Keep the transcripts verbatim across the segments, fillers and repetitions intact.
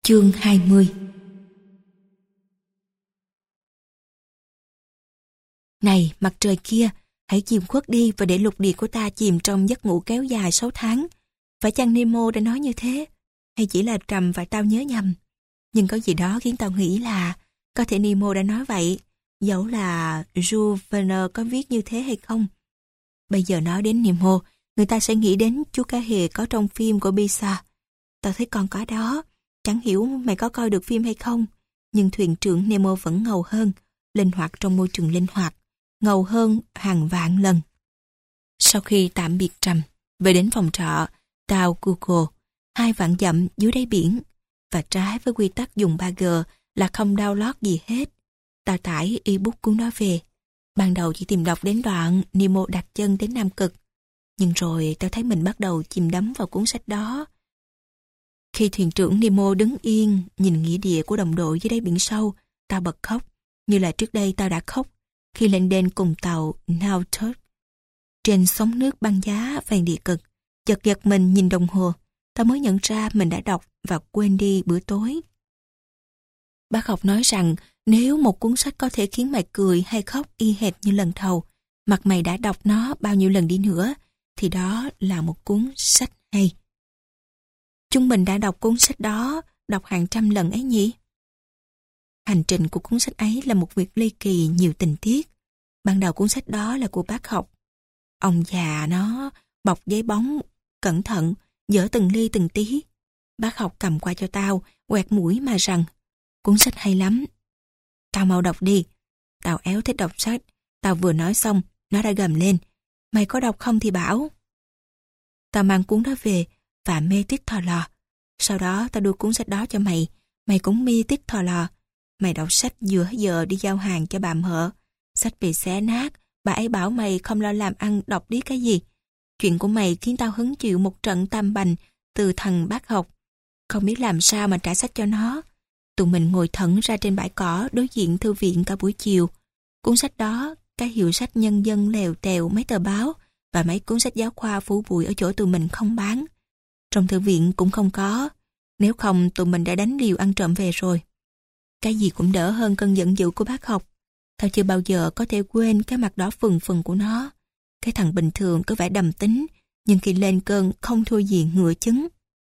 Chương hai mươi. Này mặt trời kia, hãy chìm khuất đi và để lục địa của ta chìm trong giấc ngủ kéo dài sáu tháng. Phải chăng Nemo đã nói như thế? Hay chỉ là Trầm và tao nhớ nhầm? Nhưng có gì đó khiến tao nghĩ là có thể Nemo đã nói vậy, dẫu là Jules Verne có viết như thế hay không. Bây giờ nói đến Nemo, người ta sẽ nghĩ đến chú cá hề có trong phim của Pixar. Tao thấy con có đó. Chẳng hiểu mày có coi được phim hay không, nhưng thuyền trưởng Nemo vẫn ngầu hơn, linh hoạt trong môi trường linh hoạt, ngầu hơn hàng vạn lần. Sau khi tạm biệt Trầm, về đến phòng trọ, tao Google, hai vạn dặm dưới đáy biển, và trái với quy tắc dùng ba G là không download gì hết. Tao tải ebook cuốn đó về. Ban đầu chỉ tìm đọc đến đoạn Nemo đặt chân đến Nam Cực, nhưng rồi tao thấy mình bắt đầu chìm đắm vào cuốn sách đó. Khi thuyền trưởng Nemo đứng yên, nhìn nghĩa địa của đồng đội dưới đáy biển sâu, tao bật khóc, như là trước đây tao đã khóc khi lên đên cùng tàu Nautilus. Trên sóng nước băng giá vàng địa cực, chợt giật mình nhìn đồng hồ, tao mới nhận ra mình đã đọc và quên đi bữa tối. Bác học nói rằng nếu một cuốn sách có thể khiến mày cười hay khóc y hệt như lần đầu, mặc mày đã đọc nó bao nhiêu lần đi nữa, thì đó là một cuốn sách hay. Chúng mình đã đọc cuốn sách đó, đọc hàng trăm lần ấy nhỉ? Hành trình của cuốn sách ấy là một việc ly kỳ nhiều tình tiết. Ban đầu cuốn sách đó là của bác học. Ông già nó bọc giấy bóng, cẩn thận, dỡ từng ly từng tí. Bác học cầm qua cho tao, quẹt mũi mà rằng, cuốn sách hay lắm. Tao mau đọc đi. Tao éo thích đọc sách. Tao vừa nói xong, nó đã gầm lên. Mày có đọc không thì bảo. Tao mang cuốn đó về và mê tít thò lò. Sau đó tao đưa cuốn sách đó cho mày. Mày cũng mê tít thò lò. Mày đọc sách giữa giờ đi giao hàng cho bà mợ. Sách bị xé nát. Bà ấy bảo mày không lo làm ăn đọc đi cái gì. Chuyện của mày khiến tao hứng chịu một trận tam bành từ thằng bác học. Không biết làm sao mà trả sách cho nó. Tụi mình ngồi thẫn ra trên bãi cỏ đối diện thư viện cả buổi chiều. Cuốn sách đó, cái hiệu sách nhân dân lèo tèo mấy tờ báo và mấy cuốn sách giáo khoa phủ bụi ở chỗ tụi mình không bán. Trong thư viện cũng không có. Nếu không tụi mình đã đánh liều ăn trộm về rồi. Cái gì cũng đỡ hơn cơn giận dữ của bác học. Tao chưa bao giờ có thể quên cái mặt đỏ phừng phừng của nó. Cái thằng bình thường có vẻ đầm tính, nhưng khi lên cơn không thua gì ngựa trứng.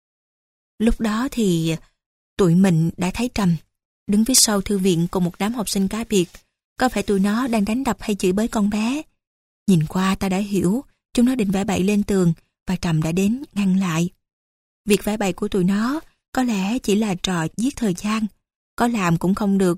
Lúc đó thì tụi mình đã thấy Trầm đứng phía sau thư viện cùng một đám học sinh cá biệt. Có phải tụi nó đang đánh đập hay chửi bới con bé? Nhìn qua ta đã hiểu chúng nó định vẽ bậy lên tường và Trầm đã đến ngăn lại. Việc vẽ bậy của tụi nó có lẽ chỉ là trò giết thời gian. Có làm cũng không được,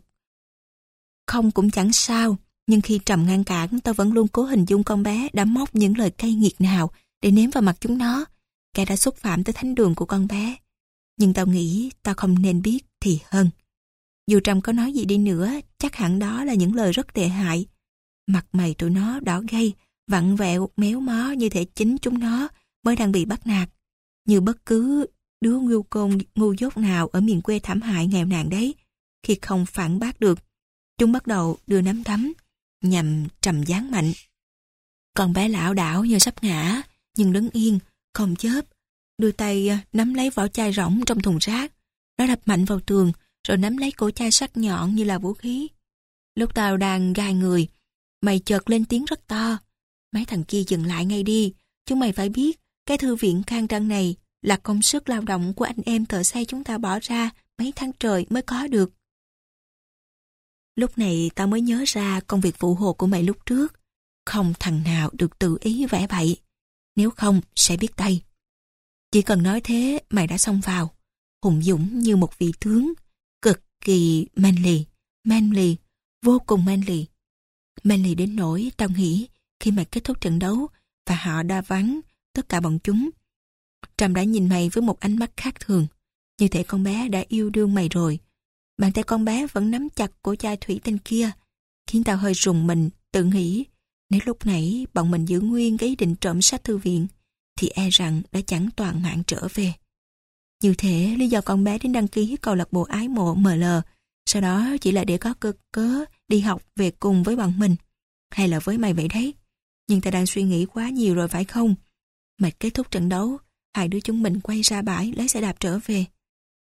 không cũng chẳng sao. Nhưng khi Trầm ngăn cản, tao vẫn luôn cố hình dung con bé đã móc những lời cay nghiệt nào để ném vào mặt chúng nó. Kẻ đã xúc phạm tới thánh đường của con bé. Nhưng tao nghĩ tao không nên biết thì hơn. Dù Trầm có nói gì đi nữa, chắc hẳn đó là những lời rất tệ hại. Mặt mày tụi nó đỏ gay, vặn vẹo, méo mó như thể chính chúng nó mới đang bị bắt nạt. Như bất cứ đứa ngu côn ngu dốt nào ở miền quê thảm hại nghèo nàn đấy. Khi không phản bác được, chúng bắt đầu đưa nắm đấm nhằm Trầm giáng mạnh. Con bé lảo đảo như sắp ngã, nhưng đứng yên, không chớp, đưa tay nắm lấy vỏ chai rỗng trong thùng rác. Nó đập mạnh vào tường, rồi nắm lấy cổ chai sắc nhọn như là vũ khí. Lúc tao đang gai người, mày chợt lên tiếng rất to. Mấy thằng kia dừng lại ngay đi. Chúng mày phải biết, cái thư viện khang trang này là công sức lao động của anh em thợ xây chúng ta bỏ ra mấy tháng trời mới có được. Lúc này tao mới nhớ ra công việc phụ hồ của mày lúc trước. Không thằng nào được tự ý vẽ bậy. Nếu không, sẽ biết tay. Chỉ cần nói thế, mày đã xông vào. Hùng dũng như một vị tướng. Cực kỳ manly. Manly. Vô cùng manly. Manly đến nỗi tao nghĩ khi mày kết thúc trận đấu và họ đã vắng tất cả bọn chúng. Trầm đã nhìn mày với một ánh mắt khác thường. Như thể con bé đã yêu đương mày rồi. Bàn tay con bé vẫn nắm chặt cổ chai thủy tinh kia, khiến tao hơi rùng mình, tự nghĩ nếu lúc nãy bọn mình giữ nguyên cái ý định trộm sách thư viện thì e rằng đã chẳng toàn mạng trở về. Như thế lý do con bé đến đăng ký câu lạc bộ ái mộ em lờ sau đó chỉ là để có cơ cớ đi học về cùng với bọn mình, hay là với mày vậy đấy. Nhưng ta đang suy nghĩ quá nhiều rồi phải không? Mày kết thúc trận đấu, hai đứa chúng mình quay ra bãi lấy xe đạp trở về.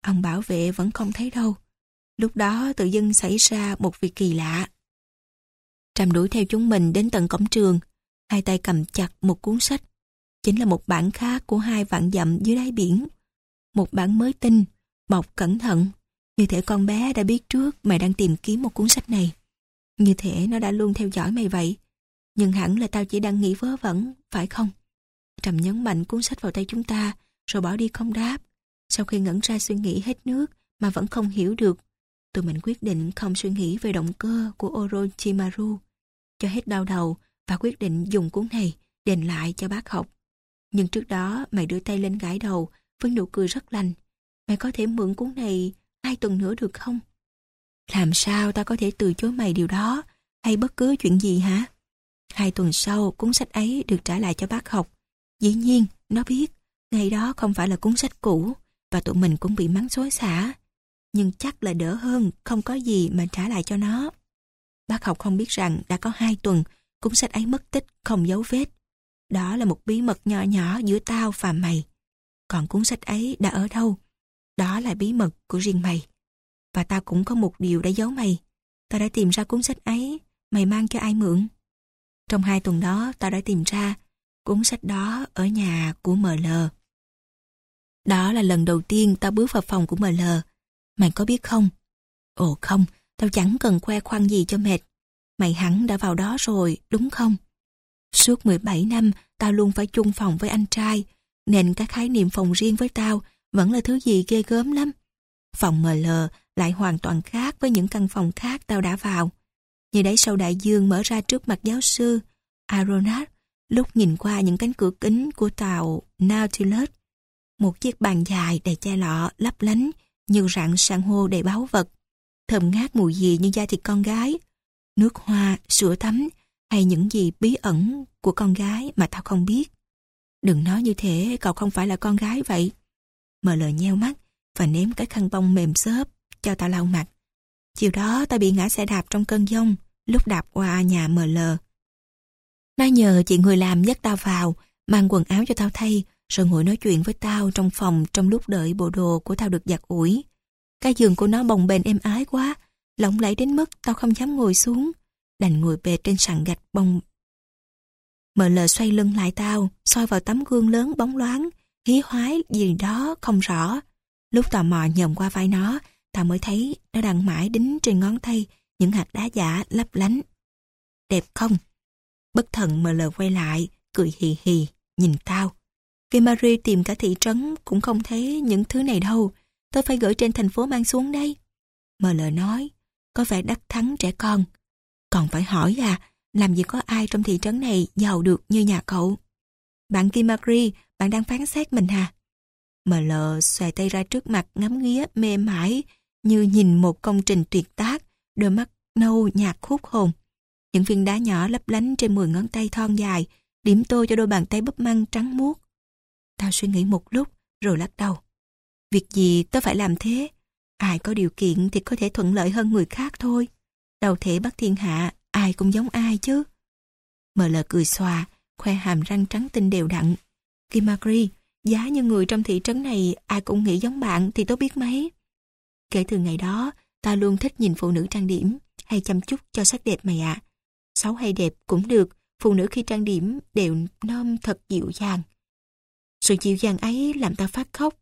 Ông bảo vệ vẫn không thấy đâu. Lúc đó tự dưng xảy ra một việc kỳ lạ. Trầm đuổi theo chúng mình đến tận cổng trường, hai tay cầm chặt một cuốn sách. Chính là một bản khác của hai vạn dặm dưới đáy biển. Một bản mới tinh, bọc cẩn thận. Như thể con bé đã biết trước mày đang tìm kiếm một cuốn sách này. Như thể nó đã luôn theo dõi mày vậy. Nhưng hẳn là tao chỉ đang nghĩ vớ vẩn, phải không? Trầm nhấn mạnh cuốn sách vào tay chúng ta, rồi bỏ đi không đáp. Sau khi ngẩn ra suy nghĩ hết nước mà vẫn không hiểu được, tụi mình quyết định không suy nghĩ về động cơ của Orochimaru, cho hết đau đầu và quyết định dùng cuốn này đền lại cho bác học. Nhưng trước đó mày đưa tay lên gãi đầu với nụ cười rất lành. Mày có thể mượn cuốn này hai tuần nữa được không? Làm sao ta có thể từ chối mày điều đó, hay bất cứ chuyện gì hả? Hai tuần sau, cuốn sách ấy được trả lại cho bác học. Dĩ nhiên, nó biết, ngày đó không phải là cuốn sách cũ, và tụi mình cũng bị mắng xối xả. Nhưng chắc là đỡ hơn, không có gì mà trả lại cho nó. Bác học không biết rằng đã có hai tuần, cuốn sách ấy mất tích, không dấu vết. Đó là một bí mật nhỏ nhỏ giữa tao và mày. Còn cuốn sách ấy đã ở đâu? Đó là bí mật của riêng mày. Và tao cũng có một điều đã giấu mày. Tao đã tìm ra cuốn sách ấy, mày mang cho ai mượn? Trong hai tuần đó, tao đã tìm ra cuốn sách đó ở nhà của em lờ. Đó là lần đầu tiên tao bước vào phòng của em lờ. Mày có biết không? Ồ không, tao chẳng cần khoe khoang gì cho mệt. Mày hẳn đã vào đó rồi, đúng không? Suốt mười bảy năm, tao luôn phải chung phòng với anh trai, nên các khái niệm phòng riêng với tao vẫn là thứ gì ghê gớm lắm. Phòng em lờ lại hoàn toàn khác với những căn phòng khác tao đã vào. Như đáy sâu đại dương mở ra trước mặt giáo sư Aronnax, lúc nhìn qua những cánh cửa kính của tàu Nautilus. Một chiếc bàn dài đầy chai lọ lấp lánh như rặng san hô đầy báu vật, thơm ngát mùi gì như da thịt con gái, nước hoa, sữa tắm hay những gì bí ẩn của con gái mà tao không biết. Đừng nói như thế, cậu không phải là con gái vậy. em lờ nheo mắt và ném cái khăn bông mềm xốp cho tao lau mặt. Chiều đó tao bị ngã xe đạp trong cơn giông lúc đạp qua nhà em lờ. Nó nhờ chị người làm dắt tao vào, mang quần áo cho tao thay, rồi ngồi nói chuyện với tao trong phòng trong lúc đợi bộ đồ của tao được giặt ủi. Cái giường của nó bồng bềnh êm ái quá, lộng lẫy đến mức tao không dám ngồi xuống, đành ngồi bệt trên sàn gạch bông. em lờ xoay lưng lại tao, soi vào tấm gương lớn bóng loáng, hí hoái gì đó không rõ. Lúc tò mò nhòm qua vai nó, tao mới thấy nó đang mãi đính trên ngón tay những hạt đá giả lấp lánh. Đẹp không? Bất thần em lờ quay lại, cười hì hì, nhìn tao. Kimari tìm cả thị trấn cũng không thấy những thứ này đâu. Tôi phải gửi trên thành phố mang xuống đây. em lờ nói, có vẻ đắc thắng trẻ con. Còn phải hỏi à, làm gì có ai trong thị trấn này giàu được như nhà cậu? Bạn Kimari, bạn đang phán xét mình hả? em lờ xòe tay ra trước mặt ngắm nghía mê mải như nhìn một công trình tuyệt tác, đôi mắt nâu nhạt hút hồn. Những viên đá nhỏ lấp lánh trên mười ngón tay thon dài, điểm tô cho đôi bàn tay búp măng trắng muốt. Tao suy nghĩ một lúc rồi lắc đầu. Việc gì tớ phải làm thế? Ai có điều kiện thì có thể thuận lợi hơn người khác thôi. Đầu thể bắt thiên hạ, ai cũng giống ai chứ. em lờ cười xòa, khoe hàm răng trắng tinh đều đặn. Kimagri, giá như người trong thị trấn này ai cũng nghĩ giống bạn thì tớ biết mấy. Kể từ ngày đó, tao luôn thích nhìn phụ nữ trang điểm hay chăm chút cho sắc đẹp mày ạ. Xấu hay đẹp cũng được, phụ nữ khi trang điểm đều nôm thật dịu dàng. Sự dịu dàng ấy làm tao phát khóc.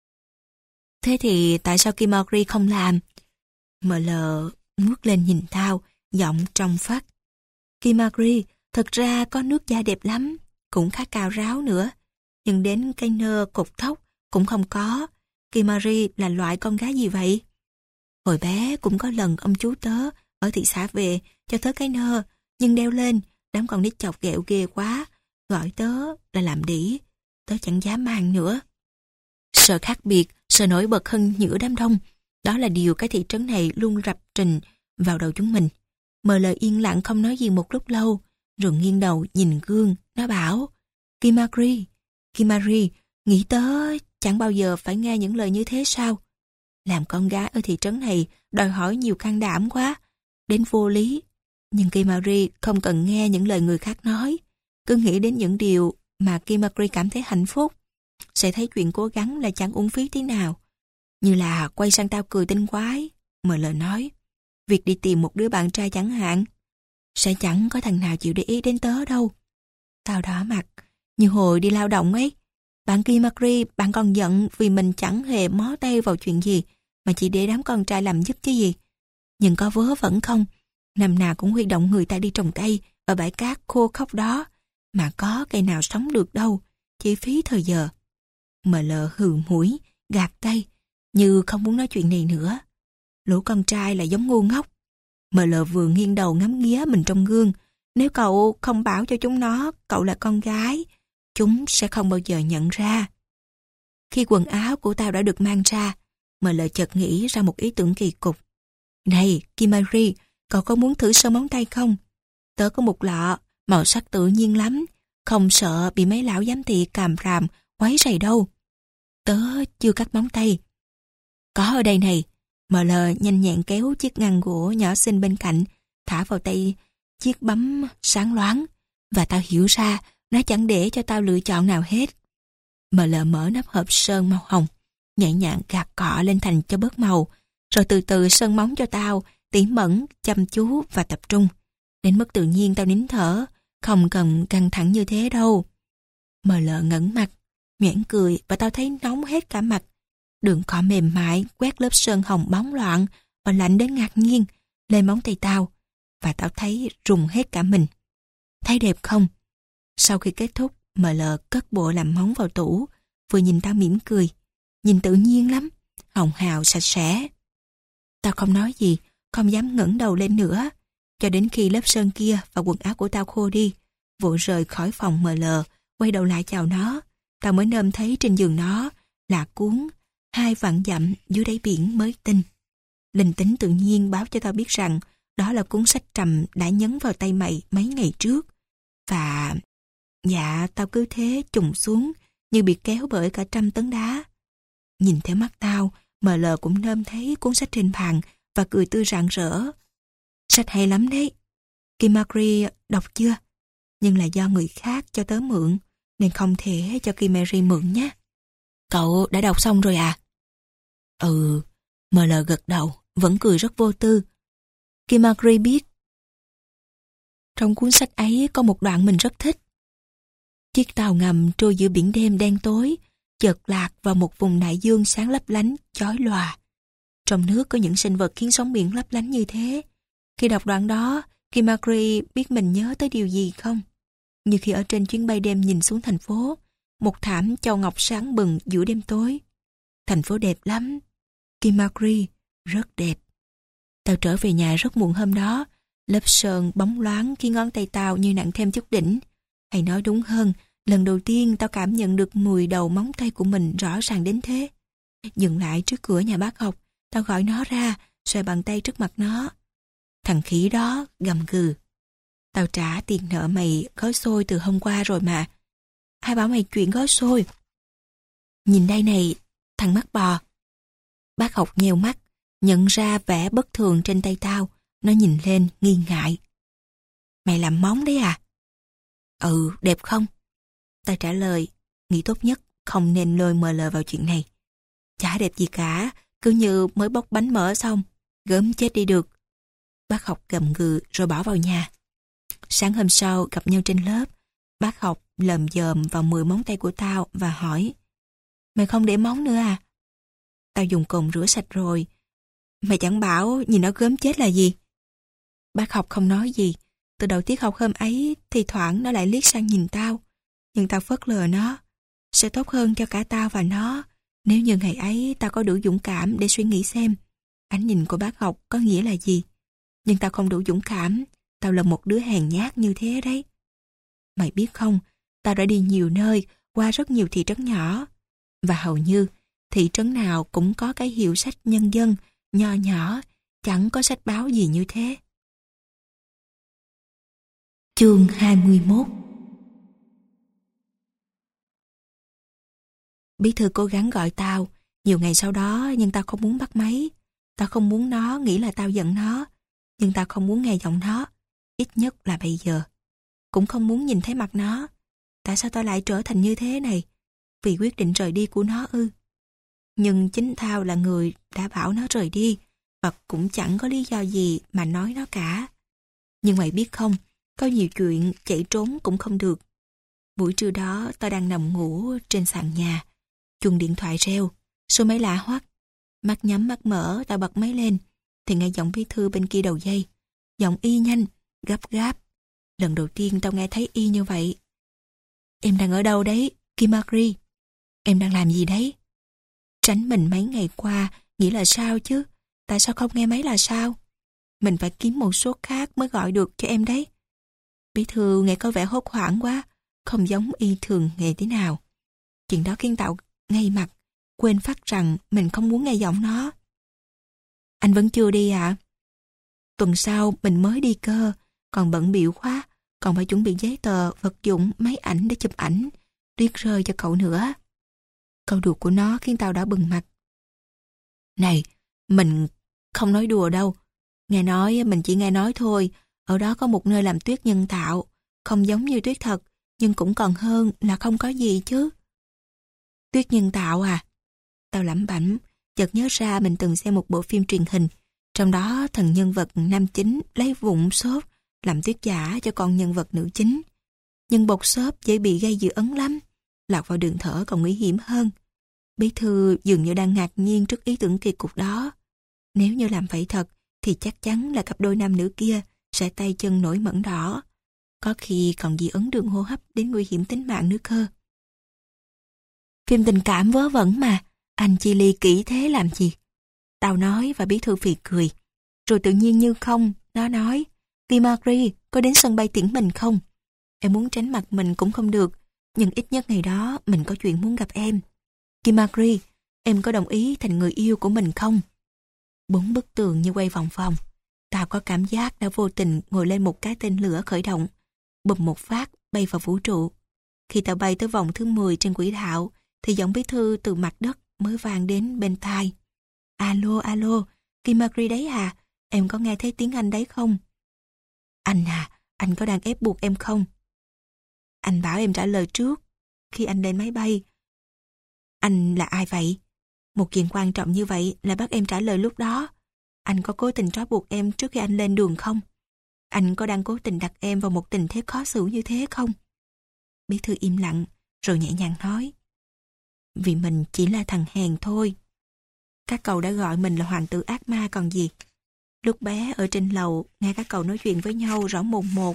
Thế thì tại sao Kimagri không làm? em lờ ngước lên nhìn tao, giọng trong vắt. Kimagri, thật ra có nước da đẹp lắm, cũng khá cao ráo nữa. Nhưng đến cái nơ cột tóc cũng không có. Kimagri là loại con gái gì vậy? Hồi bé cũng có lần ông chú tớ ở thị xã về cho tớ cái nơ, nhưng đeo lên, đám con nít chọc ghẹo ghê quá, gọi tớ là làm đĩ. Tớ chẳng dám mang nữa. Sợ khác biệt, sợ nổi bật hơn giữa đám đông, đó là điều cái thị trấn này luôn rập trình vào đầu chúng mình. em lờ yên lặng không nói gì một lúc lâu, rồi nghiêng đầu nhìn gương, nó bảo, Kimagri, Kimagri, nghĩ tớ chẳng bao giờ phải nghe những lời như thế sao? Làm con gái ở thị trấn này đòi hỏi nhiều can đảm quá, đến vô lý. Nhưng Kimagri không cần nghe những lời người khác nói, cứ nghĩ đến những điều mà Kimagri cảm thấy hạnh phúc, sẽ thấy chuyện cố gắng là chẳng uổng phí tí nào. Như là quay sang tao cười tinh quái. Mờ lờ nói, việc đi tìm một đứa bạn trai chẳng hạn. Sẽ chẳng có thằng nào chịu để ý đến tớ đâu. Tao đỏ mặt, như hồi đi lao động ấy. Bạn kia Macri, bạn còn giận vì mình chẳng hề mó tay vào chuyện gì, mà chỉ để đám con trai làm giúp chứ gì. Nhưng có vớ vẩn không, năm nào cũng huy động người ta đi trồng cây ở bãi cát khô khốc đó, mà có cây nào sống được đâu, chỉ phí thời giờ. Mờ lờ hừ mũi, gạt tay, như không muốn nói chuyện này nữa. Lũ con trai là giống ngu ngốc. Mờ lờ vừa nghiêng đầu ngắm nghía mình trong gương. Nếu cậu không bảo cho chúng nó cậu là con gái, chúng sẽ không bao giờ nhận ra. Khi quần áo của tao đã được mang ra, mờ lờ chợt nghĩ ra một ý tưởng kỳ cục. Này, Kimari, cậu có muốn thử sơn móng tay không? Tớ có một lọ, màu sắc tự nhiên lắm, không sợ bị mấy lão giám thị càm ràm, quấy rầy đâu. Tớ chưa cắt móng tay. Có ở đây này. Mờ lờ nhanh nhẹn kéo chiếc ngăn gỗ nhỏ xinh bên cạnh, thả vào tay chiếc bấm sáng loáng, và tao hiểu ra nó chẳng để cho tao lựa chọn nào hết. Mờ lờ mở nắp hộp sơn màu hồng, nhẹ nhàng gạt cọ lên thành cho bớt màu, rồi từ từ sơn móng cho tao, tỉ mẩn, chăm chú và tập trung. Đến mức tự nhiên tao nín thở, không cần căng thẳng như thế đâu. Mờ lờ ngẩng mặt, nhoẻn cười và tao thấy nóng hết cả mặt. Đường cọ mềm mại quét lớp sơn hồng bóng loạn và lạnh đến ngạc nhiên lên móng tay tao, và tao thấy rùng hết cả mình. Thấy đẹp không? Sau khi kết thúc, mờ lờ cất bộ làm móng vào tủ, vừa nhìn tao mỉm cười. Nhìn tự nhiên lắm, hồng hào sạch sẽ. Tao không nói gì, không dám ngẩng đầu lên nữa, cho đến khi lớp sơn kia và quần áo của tao khô đi, vội rời khỏi phòng mờ lờ, quay đầu lại chào nó. Tao mới nôm thấy trên giường nó là cuốn Hai vạn dặm dưới đáy biển mới tinh. Linh tính tự nhiên báo cho tao biết rằng đó là cuốn sách trầm đã nhấn vào tay mày mấy ngày trước. Và... dạ, tao cứ thế trùng xuống như bị kéo bởi cả trăm tấn đá. Nhìn theo mắt tao, mờ lờ cũng nôm thấy cuốn sách trên bàn và cười tươi rạng rỡ. Sách hay lắm đấy. Kim Macri đọc chưa? Nhưng là do người khác cho tớ mượn, nên không thể cho Kim Macri mượn nhé. Cậu đã đọc xong rồi à? Ừ, mờ lờ gật đầu, vẫn cười rất vô tư. Kim Macri biết. Trong cuốn sách ấy có một đoạn mình rất thích. Chiếc tàu ngầm trôi giữa biển đêm đen tối, chợt lạc vào một vùng đại dương sáng lấp lánh, chói lòa. Trong nước có những sinh vật khiến sóng biển lấp lánh như thế. Khi đọc đoạn đó, Kim Macri biết mình nhớ tới điều gì không? Như khi ở trên chuyến bay đêm nhìn xuống thành phố, một thảm châu ngọc sáng bừng giữa đêm tối. Thành phố đẹp lắm. Kim Macri rất đẹp. Tao trở về nhà rất muộn hôm đó. Lớp sơn bóng loáng khi ngón tay tao như nặng thêm chút đỉnh. Hay nói đúng hơn, lần đầu tiên tao cảm nhận được mùi đầu móng tay của mình rõ ràng đến thế. Dừng lại trước cửa nhà bác học, tao gọi nó ra, xoay bàn tay trước mặt nó. Thằng khỉ đó gầm gừ. Tao trả tiền nợ mày gói xôi từ hôm qua rồi mà. Ai bảo mày chuyện gói xôi? Nhìn đây này, thằng mắt bò. Bác học nheo mắt, nhận ra vẻ bất thường trên tay tao. Nó nhìn lên, nghi ngại. Mày làm móng đấy à? Ừ, đẹp không? Tao trả lời, nghĩ tốt nhất không nên lôi mờ lờ vào chuyện này. Chả đẹp gì cả, cứ như mới bóc bánh mỡ xong, gớm chết đi được. Bác học gầm gừ rồi bỏ vào nhà. Sáng hôm sau gặp nhau trên lớp, bác học lờm dờm vào mười móng tay của tao và hỏi, mày không để móng nữa à? Tao dùng cồn rửa sạch rồi. Mày chẳng bảo nhìn nó gớm chết là gì? Bác học không nói gì. Từ đầu tiết học hôm ấy, thì thoảng nó lại liếc sang nhìn tao. Nhưng tao phớt lờ nó. Sẽ tốt hơn cho cả tao và nó nếu như ngày ấy tao có đủ dũng cảm để suy nghĩ xem ánh nhìn của bác học có nghĩa là gì. Nhưng tao không đủ dũng cảm. Tao là một đứa hèn nhát như thế đấy. Mày biết không, tao đã đi nhiều nơi, qua rất nhiều thị trấn nhỏ. Và hầu như thị trấn nào cũng có cái hiệu sách nhân dân, nho nhỏ, chẳng có sách báo gì như thế. Chương hai mươi mốt. Bí thư cố gắng gọi tao nhiều ngày sau đó, nhưng tao không muốn bắt máy. Tao không muốn nó nghĩ là tao giận nó, nhưng tao không muốn nghe giọng nó, ít nhất là bây giờ. Cũng không muốn nhìn thấy mặt nó. Tại sao tao lại trở thành như thế này? Vì quyết định rời đi của nó ư? Nhưng chính tao là người đã bảo nó rời đi, và cũng chẳng có lý do gì mà nói nó cả. Nhưng mày biết không, có nhiều chuyện chạy trốn cũng không được. Buổi trưa đó tao đang nằm ngủ trên sàn nhà. Chuông điện thoại reo, số máy lạ hoắc. Mắt nhắm mắt mở, tao bật máy lên, thì nghe giọng bí thư bên kia đầu dây. Giọng y nhanh, gấp gáp. Lần đầu tiên tao nghe thấy y như vậy. Em đang ở đâu đấy, Kim Marie? Em đang làm gì đấy? Tránh mình mấy ngày qua, nghĩ là sao chứ? Tại sao không nghe máy là sao? Mình phải kiếm một số khác mới gọi được cho em đấy. Bí thư nghe có vẻ hốt hoảng quá, không giống y thường nghe thế nào. Chuyện đó khiến tao ngay mặt, quên phát rằng mình không muốn nghe giọng nó. Anh vẫn chưa đi à? Tuần sau mình mới đi cơ, còn bận bịu quá, còn phải chuẩn bị giấy tờ, vật dụng, máy ảnh để chụp ảnh, tuyết rơi cho cậu nữa. Câu đùa của nó khiến tao đã bừng mặt. Này, mình không nói đùa đâu. Nghe nói, mình chỉ nghe nói thôi. Ở đó có một nơi làm tuyết nhân tạo, không giống như tuyết thật, nhưng cũng còn hơn là không có gì chứ. Tuyết nhân tạo à? Tao lẩm bẩm, chợt nhớ ra mình từng xem một bộ phim truyền hình, trong đó thần nhân vật nam chính lấy vụn xốp làm tuyết giả cho con nhân vật nữ chính. Nhưng bột xốp dễ bị gây dị ứng lắm, lọt vào đường thở còn nguy hiểm hơn. Bí thư dường như đang ngạc nhiên trước ý tưởng kỳ cục đó. Nếu như làm vậy thật, thì chắc chắn là cặp đôi nam nữ kia sẽ tay chân nổi mẩn đỏ. Có khi còn dị ứng đường hô hấp đến nguy hiểm tính mạng nữa cơ. Phim tình cảm vớ vẩn mà, anh chi ly kỹ thế làm gì? Tao nói và bí thư phì cười. Rồi tự nhiên như không, nó nói, Kim Marie, có đến sân bay tiễn mình không? Em muốn tránh mặt mình cũng không được, nhưng ít nhất ngày đó mình có chuyện muốn gặp em. Kim Marie, em có đồng ý thành người yêu của mình không? Bốn bức tường như quay vòng vòng. Tao có cảm giác đã vô tình ngồi lên một cái tên lửa khởi động, bùm một phát bay vào vũ trụ. Khi tao bay tới vòng thứ mười trên quỹ đạo, thì giọng bí thư từ mặt đất mới vang đến bên tai. Alo, alo, Kim Marie đấy à? Em có nghe thấy tiếng anh đấy không? Anh à, anh có đang ép buộc em không? Anh bảo em trả lời trước, khi anh lên máy bay. Anh là ai vậy? Một chuyện quan trọng như vậy là bắt em trả lời lúc đó. Anh có cố tình trói buộc em trước khi anh lên đường không? Anh có đang cố tình đặt em vào một tình thế khó xử như thế không? Bí thư im lặng, rồi nhẹ nhàng nói. Vì mình chỉ là thằng hèn thôi. Các cậu đã gọi mình là hoàng tử ác ma còn gì. Lúc bé ở trên lầu, nghe các cậu nói chuyện với nhau rõ mồn một.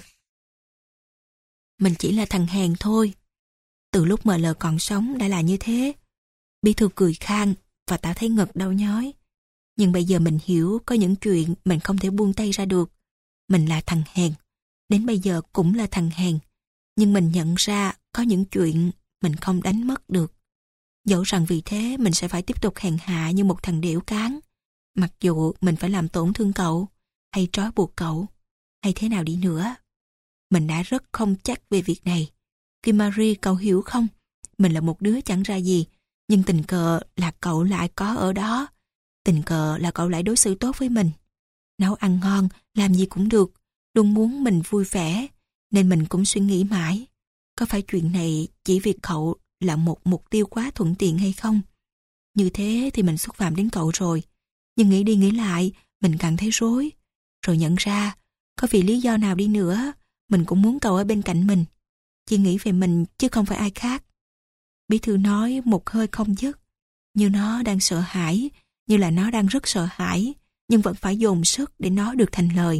Mình chỉ là thằng hèn thôi. Từ lúc em lờ còn sống đã là như thế. Bí thư cười khan và tao thấy ngực đau nhói. Nhưng bây giờ mình hiểu có những chuyện mình không thể buông tay ra được. Mình là thằng hèn. Đến bây giờ cũng là thằng hèn. Nhưng mình nhận ra có những chuyện mình không đánh mất được. Dẫu rằng vì thế mình sẽ phải tiếp tục hèn hạ như một thằng đểu cán. Mặc dù mình phải làm tổn thương cậu, hay trói buộc cậu, hay thế nào đi nữa. Mình đã rất không chắc về việc này. Kim Marie, cậu hiểu không? Mình là một đứa chẳng ra gì, nhưng tình cờ là cậu lại có ở đó. Tình cờ là cậu lại đối xử tốt với mình. Nấu ăn ngon, làm gì cũng được, luôn muốn mình vui vẻ, nên mình cũng suy nghĩ mãi. Có phải chuyện này chỉ vì cậu là một mục tiêu quá thuận tiện hay không? Như thế thì mình xúc phạm đến cậu rồi. Nhưng nghĩ đi nghĩ lại, mình càng thấy rối. Rồi nhận ra, có vì lý do nào đi nữa, mình cũng muốn cậu ở bên cạnh mình. Chỉ nghĩ về mình chứ không phải ai khác. Bí thư nói một hơi không dứt. Như nó đang sợ hãi, như là nó đang rất sợ hãi, nhưng vẫn phải dồn sức để nó được thành lời.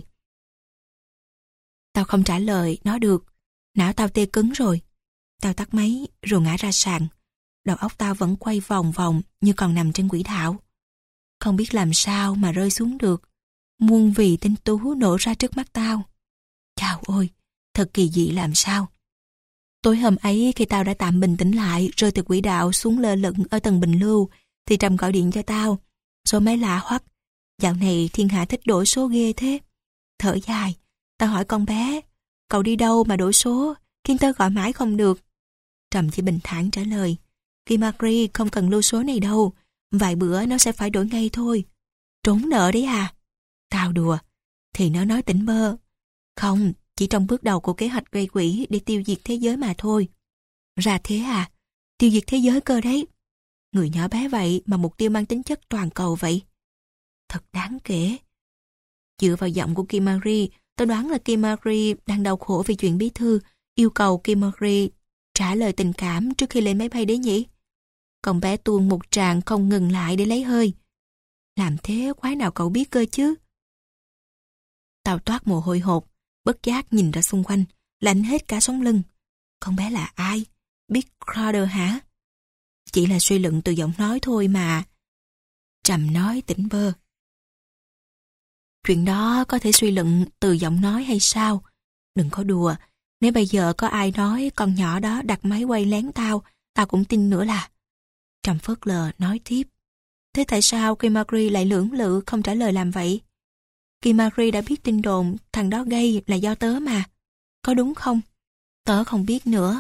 Tao không trả lời nó được. Não tao tê cứng rồi. Tao tắt máy rồi ngã ra sàn. Đầu óc tao vẫn quay vòng vòng như còn nằm trên quỹ đạo. Không biết làm sao mà rơi xuống được. Muôn vì tinh tú nổ ra trước mắt tao. Chao ôi, thật kỳ dị làm sao. Tối hôm ấy khi tao đã tạm bình tĩnh lại, rơi từ quỹ đạo xuống lơ lửng ở tầng bình lưu, thì Trầm gọi điện cho tao. Số máy lạ hoắc. Dạo này thiên hạ thích đổi số ghê thế. Thở dài, tao hỏi con bé, cậu đi đâu mà đổi số, khiến tao gọi mãi không được. Trầm chỉ bình thản trả lời, Kim Marie không cần lưu số này đâu, vài bữa nó sẽ phải đổi ngay thôi. Trốn nợ đấy à? Tao đùa, thì nó nói tỉnh bơ. Không, chỉ trong bước đầu của kế hoạch gây quỹ để tiêu diệt thế giới mà thôi. Ra thế à? Tiêu diệt thế giới cơ đấy. Người nhỏ bé vậy mà mục tiêu mang tính chất toàn cầu vậy. Thật đáng kể. Dựa vào giọng của Kim Marie, tôi đoán là Kim Marie đang đau khổ vì chuyện bí thư, yêu cầu Kim Marie trả lời tình cảm trước khi lên máy bay đấy nhỉ. Còn bé tuôn một tràng không ngừng lại để lấy hơi. Làm thế quái nào cậu biết cơ chứ? Tao toát mồ hôi hột, bất giác nhìn ra xung quanh, lạnh hết cả sống lưng. Con bé là ai? Biết Crowder hả? Chỉ là suy luận từ giọng nói thôi mà. Trầm nói tỉnh bơ. Chuyện đó có thể suy luận từ giọng nói hay sao? Đừng có đùa. Nếu bây giờ có ai nói con nhỏ đó đặt máy quay lén tao, tao cũng tin nữa là. Trầm phớt lờ nói tiếp. Thế tại sao Kim Marie lại lưỡng lự không trả lời làm vậy? Kim Marie đã biết tin đồn thằng đó gây là do tớ mà. Có đúng không? Tớ không biết nữa.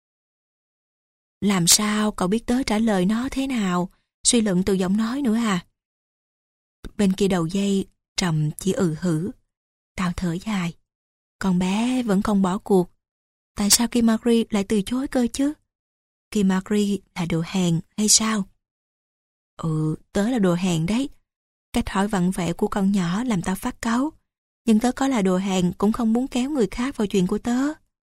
Làm sao cậu biết tớ trả lời nó thế nào? Suy luận từ giọng nói nữa à? Bên kia đầu dây, Trầm chỉ ừ hử. Tao thở dài. Con bé vẫn không bỏ cuộc. Tại sao Kim Marie lại từ chối cơ chứ? Kim Marie là đồ hèn hay sao? Ừ, tớ là đồ hèn đấy. Cách hỏi vặn vẹo của con nhỏ làm tao phát cáu. Nhưng tớ có là đồ hèn cũng không muốn kéo người khác vào chuyện của tớ.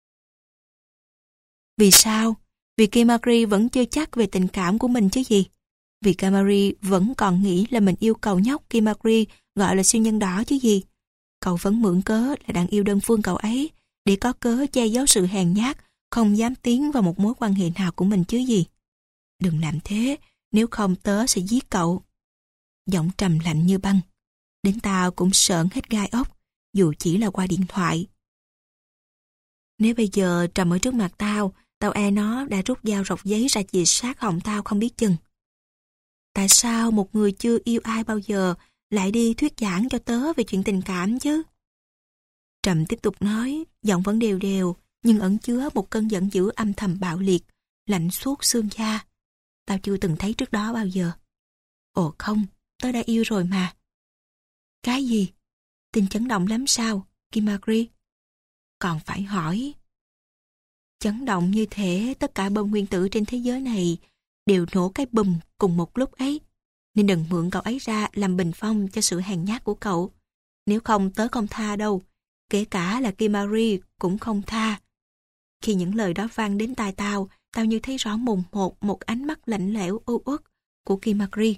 Vì sao? Vì Kim Marie vẫn chưa chắc về tình cảm của mình chứ gì. Vì Kim Marie vẫn còn nghĩ là mình yêu cầu nhóc Kim Marie gọi là siêu nhân đỏ chứ gì. Cậu vẫn mượn cớ là đang yêu đơn phương cậu ấy để có cớ che giấu sự hèn nhát, không dám tiến vào một mối quan hệ nào của mình chứ gì. Đừng làm thế, nếu không tớ sẽ giết cậu. Giọng Trầm lạnh như băng. Đến tao cũng sởn hết gai ốc, dù chỉ là qua điện thoại. Nếu bây giờ Trầm ở trước mặt tao, tao e nó đã rút dao rọc giấy ra chì sát họng tao không biết chừng. Tại sao một người chưa yêu ai bao giờ lại đi thuyết giảng cho tớ về chuyện tình cảm chứ? Trầm tiếp tục nói, giọng vẫn đều đều, nhưng ẩn chứa một cơn giận dữ âm thầm bạo liệt, lạnh suốt xương da. Tao chưa từng thấy trước đó bao giờ. Ồ không, tớ đã yêu rồi mà. Cái gì? Tin chấn động lắm sao, Kim Marie? Còn phải hỏi. Chấn động như thế, tất cả bom nguyên tử trên thế giới này đều nổ cái bùm cùng một lúc ấy. Nên đừng mượn cậu ấy ra làm bình phong cho sự hèn nhát của cậu. Nếu không tớ không tha đâu. Kể cả là Kim Marie cũng không tha. Khi những lời đó vang đến tai tao, tao như thấy rõ mồn một một ánh mắt lạnh lẽo u uất của Kim Marie.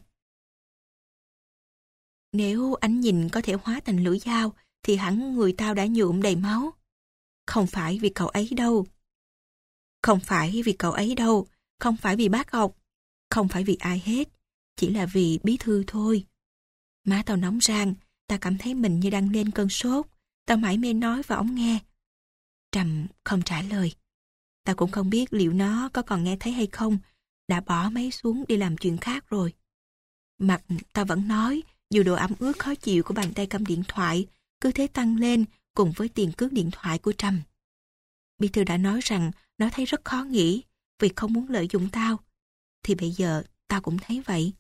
Nếu ánh nhìn có thể hóa thành lưỡi dao, thì hẳn người tao đã nhuộm đầy máu. Không phải vì cậu ấy đâu. Không phải vì cậu ấy đâu. Không phải vì bác học. Không phải vì ai hết. Chỉ là vì bí thư thôi. Má tao nóng rang. Tao cảm thấy mình như đang lên cơn sốt. Tao mải mê nói vào ống nghe. Trầm không trả lời. Tao cũng không biết liệu nó có còn nghe thấy hay không. Đã bỏ máy xuống đi làm chuyện khác rồi. Mặt tao vẫn nói, dù độ ẩm ướt khó chịu của bàn tay cầm điện thoại cứ thế tăng lên cùng với tiền cước điện thoại của Trầm. Bí thư đã nói rằng nó thấy rất khó nghĩ vì không muốn lợi dụng tao. Thì bây giờ tao cũng thấy vậy.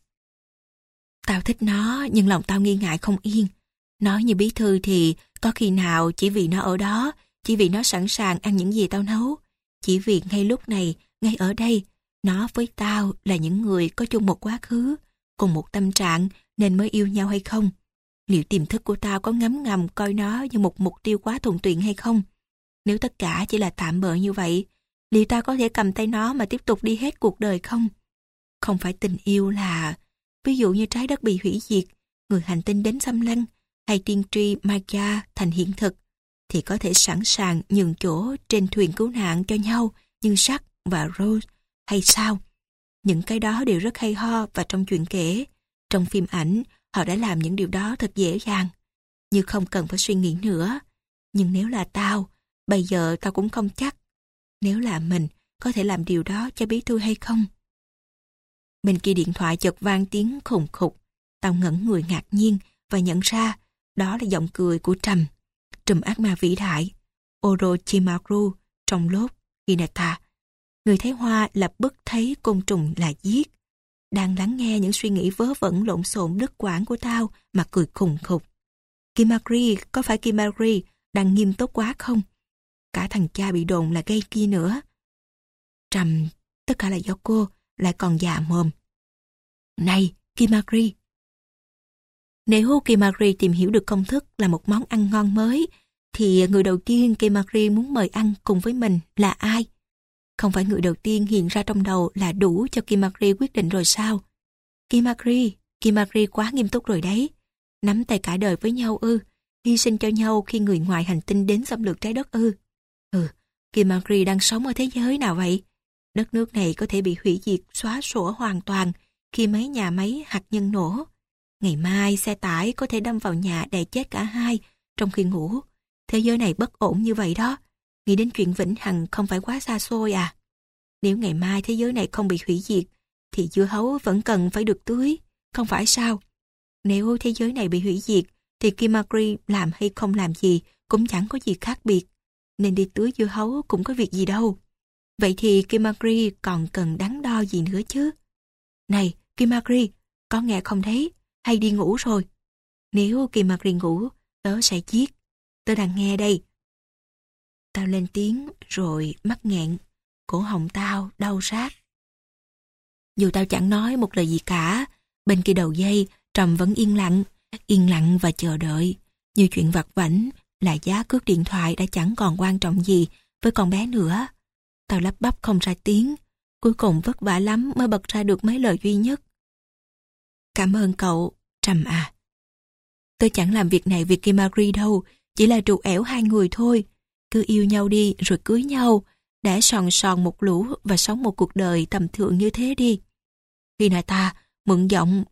Tao thích nó nhưng lòng tao nghi ngại không yên. Nói như bí thư thì có khi nào chỉ vì nó ở đó, chỉ vì nó sẵn sàng ăn những gì tao nấu, chỉ vì ngay lúc này, ngay ở đây, nó với tao là những người có chung một quá khứ, cùng một tâm trạng nên mới yêu nhau hay không? Liệu tiềm thức của tao có ngấm ngầm coi nó như một mục tiêu quá thuận tiện hay không? Nếu tất cả chỉ là tạm bợ như vậy, liệu tao có thể cầm tay nó mà tiếp tục đi hết cuộc đời không? Không phải tình yêu là, ví dụ như trái đất bị hủy diệt, người hành tinh đến xâm lăng, hay tiên tri Maya thành hiện thực, thì có thể sẵn sàng nhường chỗ trên thuyền cứu nạn cho nhau như Jack và Rose, hay sao? Những cái đó đều rất hay ho và trong chuyện kể. Trong phim ảnh, họ đã làm những điều đó thật dễ dàng, như không cần phải suy nghĩ nữa. Nhưng nếu là tao, bây giờ tao cũng không chắc. Nếu là mình, có thể làm điều đó cho bí thư hay không? Bên kia điện thoại chợt vang tiếng khùng khục. Tao ngẩn người ngạc nhiên và nhận ra đó là giọng cười của Trầm. Trùm ác ma vĩ đại, Orochimaru trong lốt Hinata. Người thấy hoa lập bức thấy côn trùng là giết. Đang lắng nghe những suy nghĩ vớ vẩn lộn xộn đứt quãng của tao mà cười khùng khục. Kim Marie, có phải Kim Marie đang nghiêm túc quá không? Cả thằng cha bị đồn là gay kia nữa. Trầm, tất cả là do cô, lại còn già mồm. Này, Kimagri. Nếu Kimagri tìm hiểu được công thức là một món ăn ngon mới, thì người đầu tiên Kimagri muốn mời ăn cùng với mình là ai? Không phải người đầu tiên hiện ra trong đầu là đủ cho Kimagri quyết định rồi sao? Kimagri, Kimagri quá nghiêm túc rồi đấy. Nắm tay cả đời với nhau ư? Hy sinh cho nhau khi người ngoài hành tinh đến xâm lược trái đất ư? Ừ, Kimagri đang sống ở thế giới nào vậy? Đất nước này có thể bị hủy diệt, xóa sổ hoàn toàn khi mấy nhà máy hạt nhân nổ. Ngày mai xe tải có thể đâm vào nhà đè chết cả hai trong khi ngủ. Thế giới này bất ổn như vậy đó. Nghĩ đến chuyện vĩnh hằng không phải quá xa xôi à? Nếu ngày mai thế giới này không bị hủy diệt, thì dưa hấu vẫn cần phải được tưới, không phải sao? Nếu thế giới này bị hủy diệt, thì Kimagri làm hay không làm gì cũng chẳng có gì khác biệt. Nên đi tưới dưa hấu cũng có việc gì đâu. Vậy thì Kimagri còn cần đắn đo gì nữa chứ? Này, Kimagri, có nghe không đấy? Hay đi ngủ rồi? Nếu Kimagri ngủ, tớ sẽ giết. Tớ đang nghe đây. Tao lên tiếng rồi mắc nghẹn. Cổ họng tao đau rát. Dù tao chẳng nói một lời gì cả, bên kia đầu dây Trầm vẫn yên lặng, yên lặng và chờ đợi. Như chuyện vặt vãnh là giá cước điện thoại đã chẳng còn quan trọng gì với con bé nữa. Tao lắp bắp không ra tiếng, cuối cùng vất vả lắm mới bật ra được mấy lời duy nhất. Cảm ơn cậu, Trầm à. Tớ chẳng làm việc này vì Kimagri đâu, chỉ là trù ẻo hai người thôi. Cứ yêu nhau đi rồi cưới nhau, để sòn sòn một lũ và sống một cuộc đời tầm thường như thế đi. Khi nào ta mượn giọng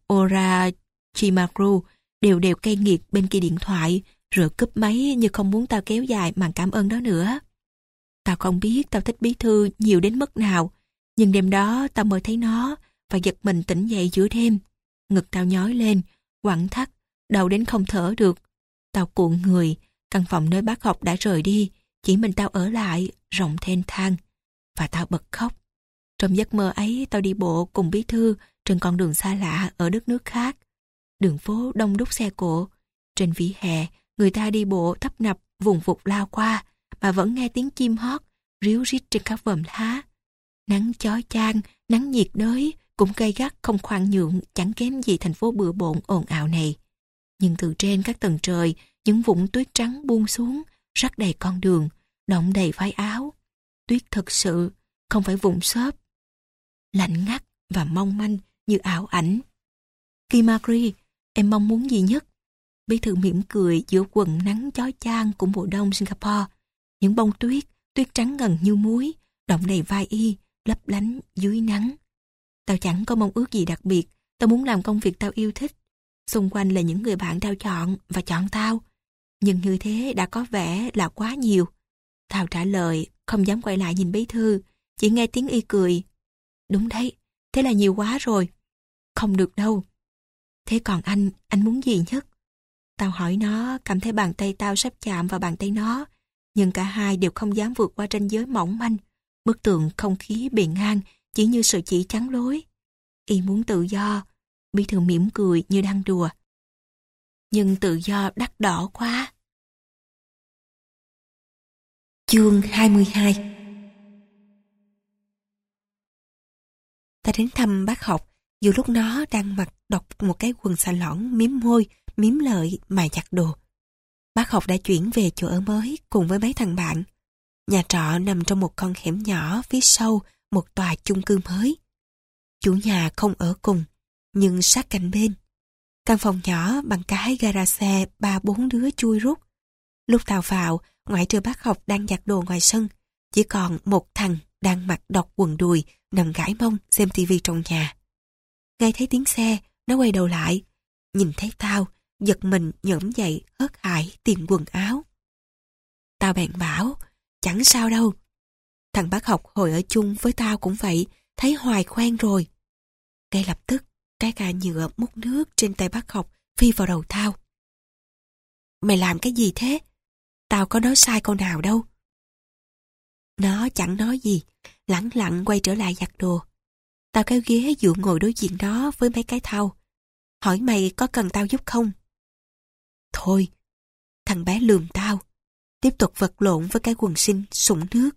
Orochimaru đều đều cay nghiệt bên kia điện thoại, rồi cúp máy như không muốn tao kéo dài màn cảm ơn đó nữa. Tao không biết tao thích bí thư nhiều đến mức nào, nhưng đêm đó tao mơ thấy nó và giật mình tỉnh dậy giữa đêm. Ngực tao nhói lên, quặn thắt, đau đến không thở được. Tao cuộn người, căn phòng nơi bác học đã rời đi, chỉ mình tao ở lại, rộng thênh thang. Và tao bật khóc. Trong giấc mơ ấy tao đi bộ cùng bí thư trên con đường xa lạ ở đất nước khác. Đường phố đông đúc xe cộ. Trên vỉa hè, người ta đi bộ tấp nập vùng vụt lao qua, mà vẫn nghe tiếng chim hót, ríu rít trên các vòm lá. Nắng chói chang, nắng nhiệt đới, cũng gay gắt không khoan nhượng, chẳng kém gì thành phố bừa bộn ồn ào này. Nhưng từ trên các tầng trời, những vũng tuyết trắng buông xuống, rắc đầy con đường, đọng đầy vai áo. Tuyết thật sự, không phải vụn xốp. Lạnh ngắt và mong manh như ảo ảnh. Kimagri, em mong muốn gì nhất? Bí thư mỉm cười giữa quần nắng chói chang của mùa đông Singapore. Những bông tuyết, tuyết trắng ngần như muối, đọng đầy vai y, lấp lánh dưới nắng. Tao chẳng có mong ước gì đặc biệt, tao muốn làm công việc tao yêu thích. Xung quanh là những người bạn tao chọn và chọn tao. Nhưng như thế đã có vẻ là quá nhiều. Tao trả lời, không dám quay lại nhìn bí thư, chỉ nghe tiếng y cười. Đúng đấy, thế là nhiều quá rồi. Không được đâu. Thế còn anh, anh muốn gì nhất? Tao hỏi nó, cảm thấy bàn tay tao sắp chạm vào bàn tay nó, nhưng cả hai đều không dám vượt qua ranh giới mỏng manh. Bức tường không khí bề ngang, chỉ như sợi chỉ trắng lối. Y muốn tự do, bí thư mỉm cười như đang đùa. Nhưng tự do đắt đỏ quá. Chương hai mươi hai. Ta đến thăm bác học, dù lúc nó đang mặc đọc một cái quần xà lõn miếm môi, miếm lợi, mài giặt đồ. Bác học đã chuyển về chỗ ở mới cùng với mấy thằng bạn. Nhà trọ nằm trong một con hẻm nhỏ phía sau một tòa chung cư mới. Chủ nhà không ở cùng, nhưng sát cạnh bên. Căn phòng nhỏ bằng cái gara xe ba bốn đứa chui rút. Lúc tao vào, ngoại trừ bác học đang giặt đồ ngoài sân, chỉ còn một thằng đang mặc đọc quần đùi, nằm gãi mông xem tivi trong nhà. Nghe thấy tiếng xe, nó quay đầu lại, nhìn thấy tao, giật mình nhổm dậy hớt hải tìm quần áo. Tao bèn bảo, chẳng sao đâu. Thằng bác học hồi ở chung với tao cũng vậy, thấy hoài quen rồi. Ngay lập tức, cái cà nhựa múc nước trên tay bác học phi vào đầu tao. Mày làm cái gì thế? Tao có nói sai câu nào đâu. Nó chẳng nói gì, lẳng lặng quay trở lại giặt đồ. Tao kéo ghế dựa ngồi đối diện nó với mấy cái thau. Hỏi mày có cần tao giúp không? Thôi, thằng bé lườm tao, tiếp tục vật lộn với cái quần sinh sũng nước.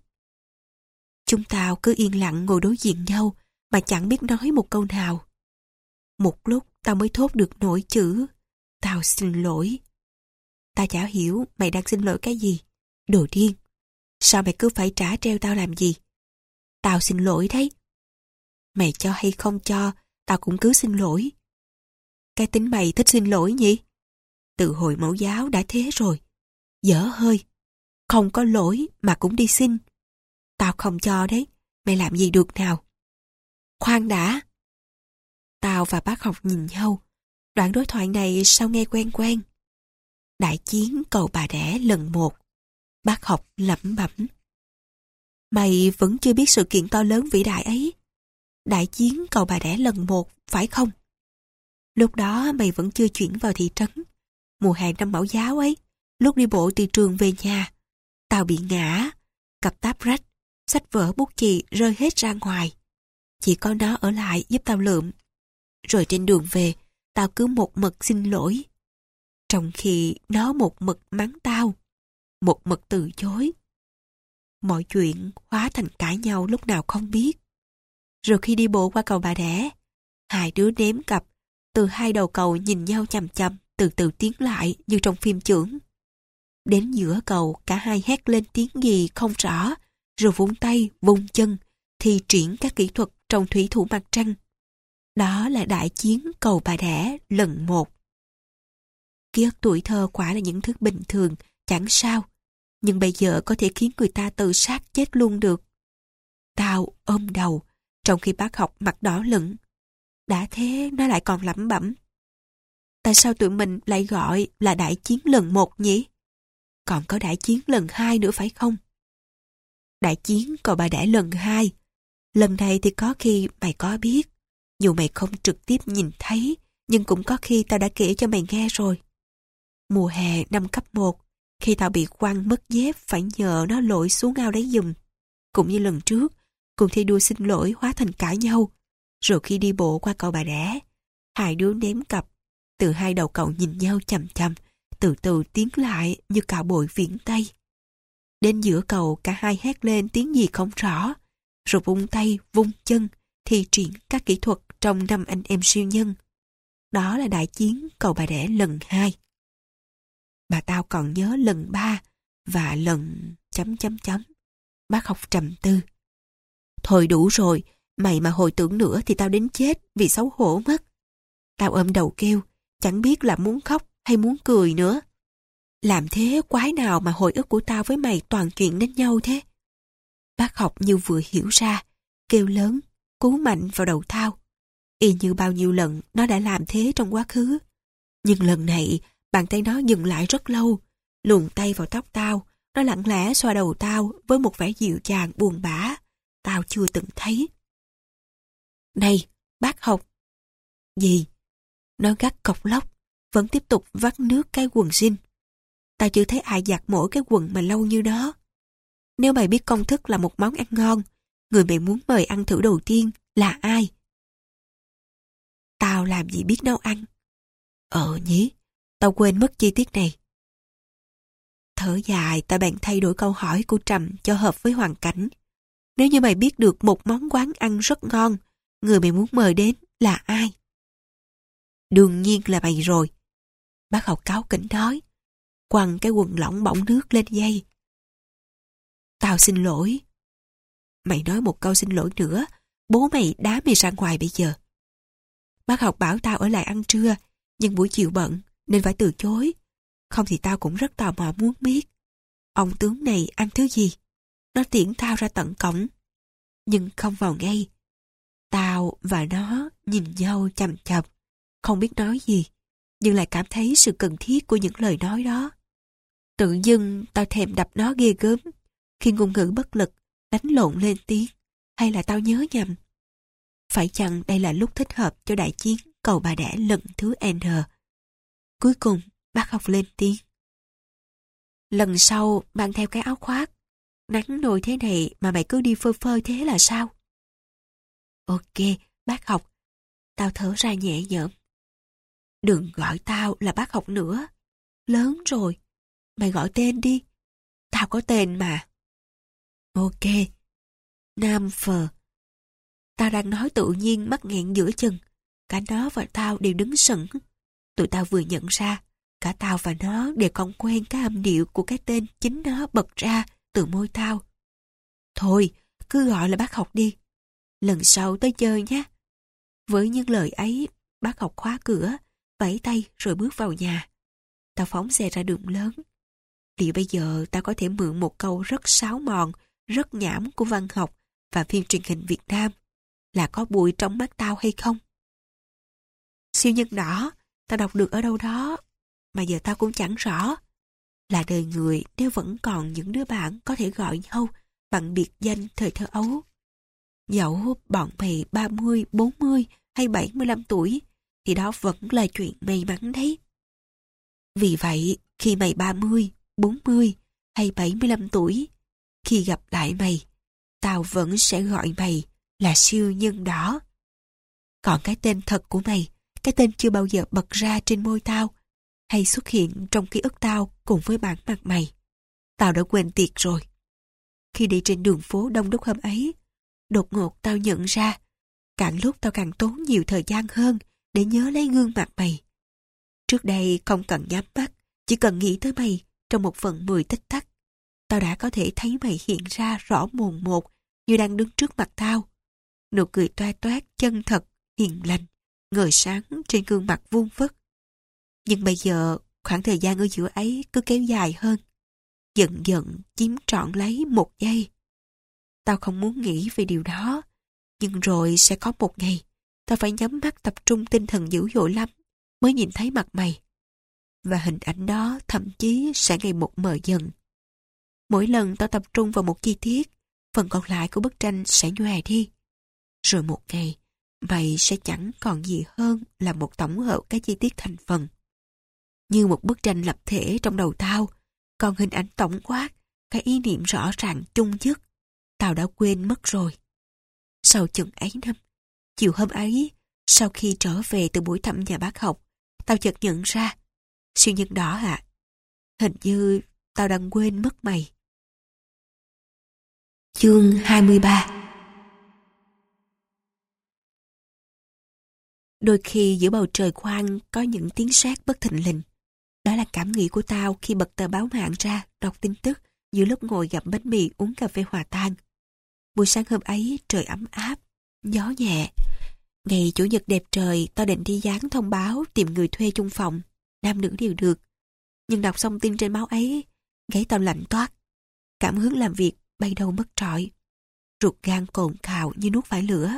Chúng tao cứ yên lặng ngồi đối diện nhau mà chẳng biết nói một câu nào. Một lúc tao mới thốt được nổi chữ tao xin lỗi. Tao chả hiểu mày đang xin lỗi cái gì. Đồ điên. Sao mày cứ phải trả treo tao làm gì? Tao xin lỗi đấy. Mày cho hay không cho, tao cũng cứ xin lỗi. Cái tính mày thích xin lỗi nhỉ? Từ hồi mẫu giáo đã thế rồi. Dở hơi. Không có lỗi mà cũng đi xin. Tao không cho đấy. Mày làm gì được nào? Khoan đã. Tao và bác học nhìn nhau. Đoạn đối thoại này sao nghe quen quen. Đại chiến cầu bà đẻ lần một. Bác học lẩm bẩm. Mày vẫn chưa biết sự kiện to lớn vĩ đại ấy. Đại chiến cầu bà đẻ lần một, phải không? Lúc đó mày vẫn chưa chuyển vào thị trấn. Mùa hè năm mẫu giáo ấy, lúc đi bộ từ trường về nhà, tao bị ngã, cặp táp rách, sách vở bút chì rơi hết ra ngoài. Chỉ có nó ở lại giúp tao lượm. Rồi trên đường về, tao cứ một mực xin lỗi. Trong khi nó một mực mắng tao, một mực từ chối. Mọi chuyện hóa thành cãi nhau lúc nào không biết. Rồi khi đi bộ qua cầu bà đẻ, hai đứa ném cặp, từ hai đầu cầu nhìn nhau chằm chằm, từ từ tiến lại như trong phim chưởng. Đến giữa cầu, cả hai hét lên tiếng gì không rõ, rồi vung tay, vung chân, thi triển các kỹ thuật trong thủy thủ mặt trăng. Đó là đại chiến cầu bà đẻ lần một. Ký ức tuổi thơ quả là những thứ bình thường, chẳng sao, nhưng bây giờ có thể khiến người ta tự sát chết luôn được. Tao ôm đầu, trong khi bác học mặt đỏ lửng. Đã thế nó lại còn lẩm bẩm. Tại sao tụi mình lại gọi là đại chiến lần một nhỉ? Còn có đại chiến lần hai nữa phải không? Đại chiến cầu bà đẻ lần hai. Lần này thì có khi mày có biết. Dù mày không trực tiếp nhìn thấy, nhưng cũng có khi tao đã kể cho mày nghe rồi. Mùa hè năm cấp một, khi tao bị quăng mất dép phải nhờ nó lội xuống ao đấy giùm. Cũng như lần trước, cùng thi đua xin lỗi hóa thành cãi nhau. Rồi khi đi bộ qua cầu bà đẻ, hai đứa ném cặp, từ hai đầu cầu nhìn nhau chằm chằm, từ từ tiến lại như cạo bội viễn Tây. Đến giữa cầu cả hai hét lên tiếng gì không rõ, rồi vung tay, vung chân, thi triển các kỹ thuật trong năm anh em siêu nhân. Đó là đại chiến cầu bà đẻ lần hai. Bà tao còn nhớ lần ba và lần chấm chấm chấm. Bác học trầm tư. Thôi đủ rồi, mày mà hồi tưởng nữa thì tao đến chết vì xấu hổ mất. Tao ôm đầu kêu, chẳng biết là muốn khóc hay muốn cười nữa. Làm thế quái nào mà hồi ức của tao với mày toàn chuyện đến nhau thế? Bác học như vừa hiểu ra, kêu lớn, cú mạnh vào đầu tao. Y như bao nhiêu lần nó đã làm thế trong quá khứ. Nhưng lần này, bàn tay nó dừng lại rất lâu, luồn tay vào tóc tao, nó lặng lẽ xoa đầu tao với một vẻ dịu dàng buồn bã. Tao chưa từng thấy. Này, bác học. Gì? Nó gắt cọc lóc, vẫn tiếp tục vắt nước cái quần jean. Tao chưa thấy ai giặt mỗi cái quần mà lâu như nó. Nếu mày biết công thức là một món ăn ngon, người mày muốn mời ăn thử đầu tiên là ai? Tao làm gì biết nấu ăn. Ờ nhỉ, tao quên mất chi tiết này. Thở dài, tao bèn thay đổi câu hỏi của Trầm cho hợp với hoàn cảnh. Nếu như mày biết được một món quán ăn rất ngon, người mày muốn mời đến là ai? Đương nhiên là mày rồi. Bác học cáu kỉnh nói, quăng cái quần lỏng bỏng nước lên dây. Tao xin lỗi. Mày nói một câu xin lỗi nữa, bố mày đá mày ra ngoài bây giờ. Bác học bảo tao ở lại ăn trưa, nhưng buổi chiều bận nên phải từ chối. Không thì tao cũng rất tò mò muốn biết ông tướng này ăn thứ gì. Nó tiễn tao ra tận cổng, nhưng không vào ngay. Tao và nó nhìn nhau chằm chằm, không biết nói gì, nhưng lại cảm thấy sự cần thiết của những lời nói đó. Tự dưng tao thèm đập nó ghê gớm khi ngôn ngữ bất lực đánh lộn lên tiếng, hay là tao nhớ nhầm? Phải chăng đây là lúc thích hợp cho đại chiến cầu bà đẻ lần thứ N? Cuối cùng bác học lên tiếng. Lần sau mang theo cái áo khoác. Nắng nồi thế này mà mày cứ đi phơi phơi thế là sao? Ok, bác học. Tao thở ra nhẹ nhõm. Đừng gọi tao là bác học nữa. Lớn rồi. Mày gọi tên đi. Tao có tên mà. Ok. Nam Phờ. Tao đang nói tự nhiên mắc nghẹn giữa chừng. cả nó và tao đều đứng sững. Tụi tao vừa nhận ra, cả tao và nó đều còn quen cái âm điệu của cái tên chính nó bật ra từ môi tao. Thôi, cứ gọi là bác học đi. Lần sau tới chơi nhé. Với những lời ấy, bác học khóa cửa, vẫy tay rồi bước vào nhà. Tao phóng xe ra đường lớn. Liệu bây giờ tao có thể mượn một câu rất sáo mòn, rất nhảm của văn học và phim truyền hình Việt Nam là có bụi trong mắt tao hay không? Siêu nhân đỏ, tao đọc được ở đâu đó, mà giờ tao cũng chẳng rõ. Là đời người nếu vẫn còn những đứa bạn có thể gọi nhau bằng biệt danh thời thơ ấu. Dẫu bọn mày ba mươi, bốn mươi hay bảy mươi lăm tuổi, thì đó vẫn là chuyện may mắn đấy. Vì vậy, khi mày ba mươi, bốn mươi hay bảy mươi lăm tuổi, khi gặp lại mày, tao vẫn sẽ gọi mày là siêu nhân đỏ. Còn cái tên thật của mày, cái tên chưa bao giờ bật ra trên môi tao, hay xuất hiện trong ký ức tao cùng với bản mặt mày, tao đã quên tiệt rồi. Khi đi trên đường phố đông đúc hôm ấy, đột ngột tao nhận ra, càng lúc tao càng tốn nhiều thời gian hơn để nhớ lấy gương mặt mày. Trước đây không cần nhắm mắt, chỉ cần nghĩ tới mày trong một phần mười tích tắc, tao đã có thể thấy mày hiện ra rõ mồn một như đang đứng trước mặt tao. Nụ cười toa toát, chân thật, hiền lành, ngời sáng trên gương mặt vuông vức. Nhưng bây giờ, khoảng thời gian ở giữa ấy cứ kéo dài hơn, dần dần chiếm trọn lấy một giây. Tao không muốn nghĩ về điều đó, nhưng rồi sẽ có một ngày, tao phải nhắm mắt tập trung tinh thần dữ dội lắm mới nhìn thấy mặt mày. Và hình ảnh đó thậm chí sẽ ngày một mờ dần. Mỗi lần tao tập trung vào một chi tiết, phần còn lại của bức tranh sẽ nhòe đi. Rồi một ngày, mày sẽ chẳng còn gì hơn là một tổng hợp các chi tiết thành phần. Như một bức tranh lập thể trong đầu tao, còn hình ảnh tổng quát, cái ý niệm rõ ràng chung nhất, tao đã quên mất rồi. Sau chừng ấy năm, chiều hôm ấy, sau khi trở về từ buổi thăm nhà bác học, tao chợt nhận ra, siêu nhân đỏ ạ, hình như tao đang quên mất mày. Chương hai mươi ba. Đôi khi giữa bầu trời quang có những tiếng sét bất thình lình. Đó là cảm nghĩ của tao khi bật tờ báo mạng ra đọc tin tức giữa lúc ngồi gặm bánh mì uống cà phê hòa tan. Buổi sáng hôm ấy trời ấm áp, gió nhẹ. Ngày chủ nhật đẹp trời, tao định đi dán thông báo tìm người thuê chung phòng, nam nữ đều được. Nhưng đọc xong tin trên báo ấy, gáy tao lạnh toát. Cảm hứng làm việc bay đâu mất trọi. Ruột gan cồn cào như nuốt phải lửa.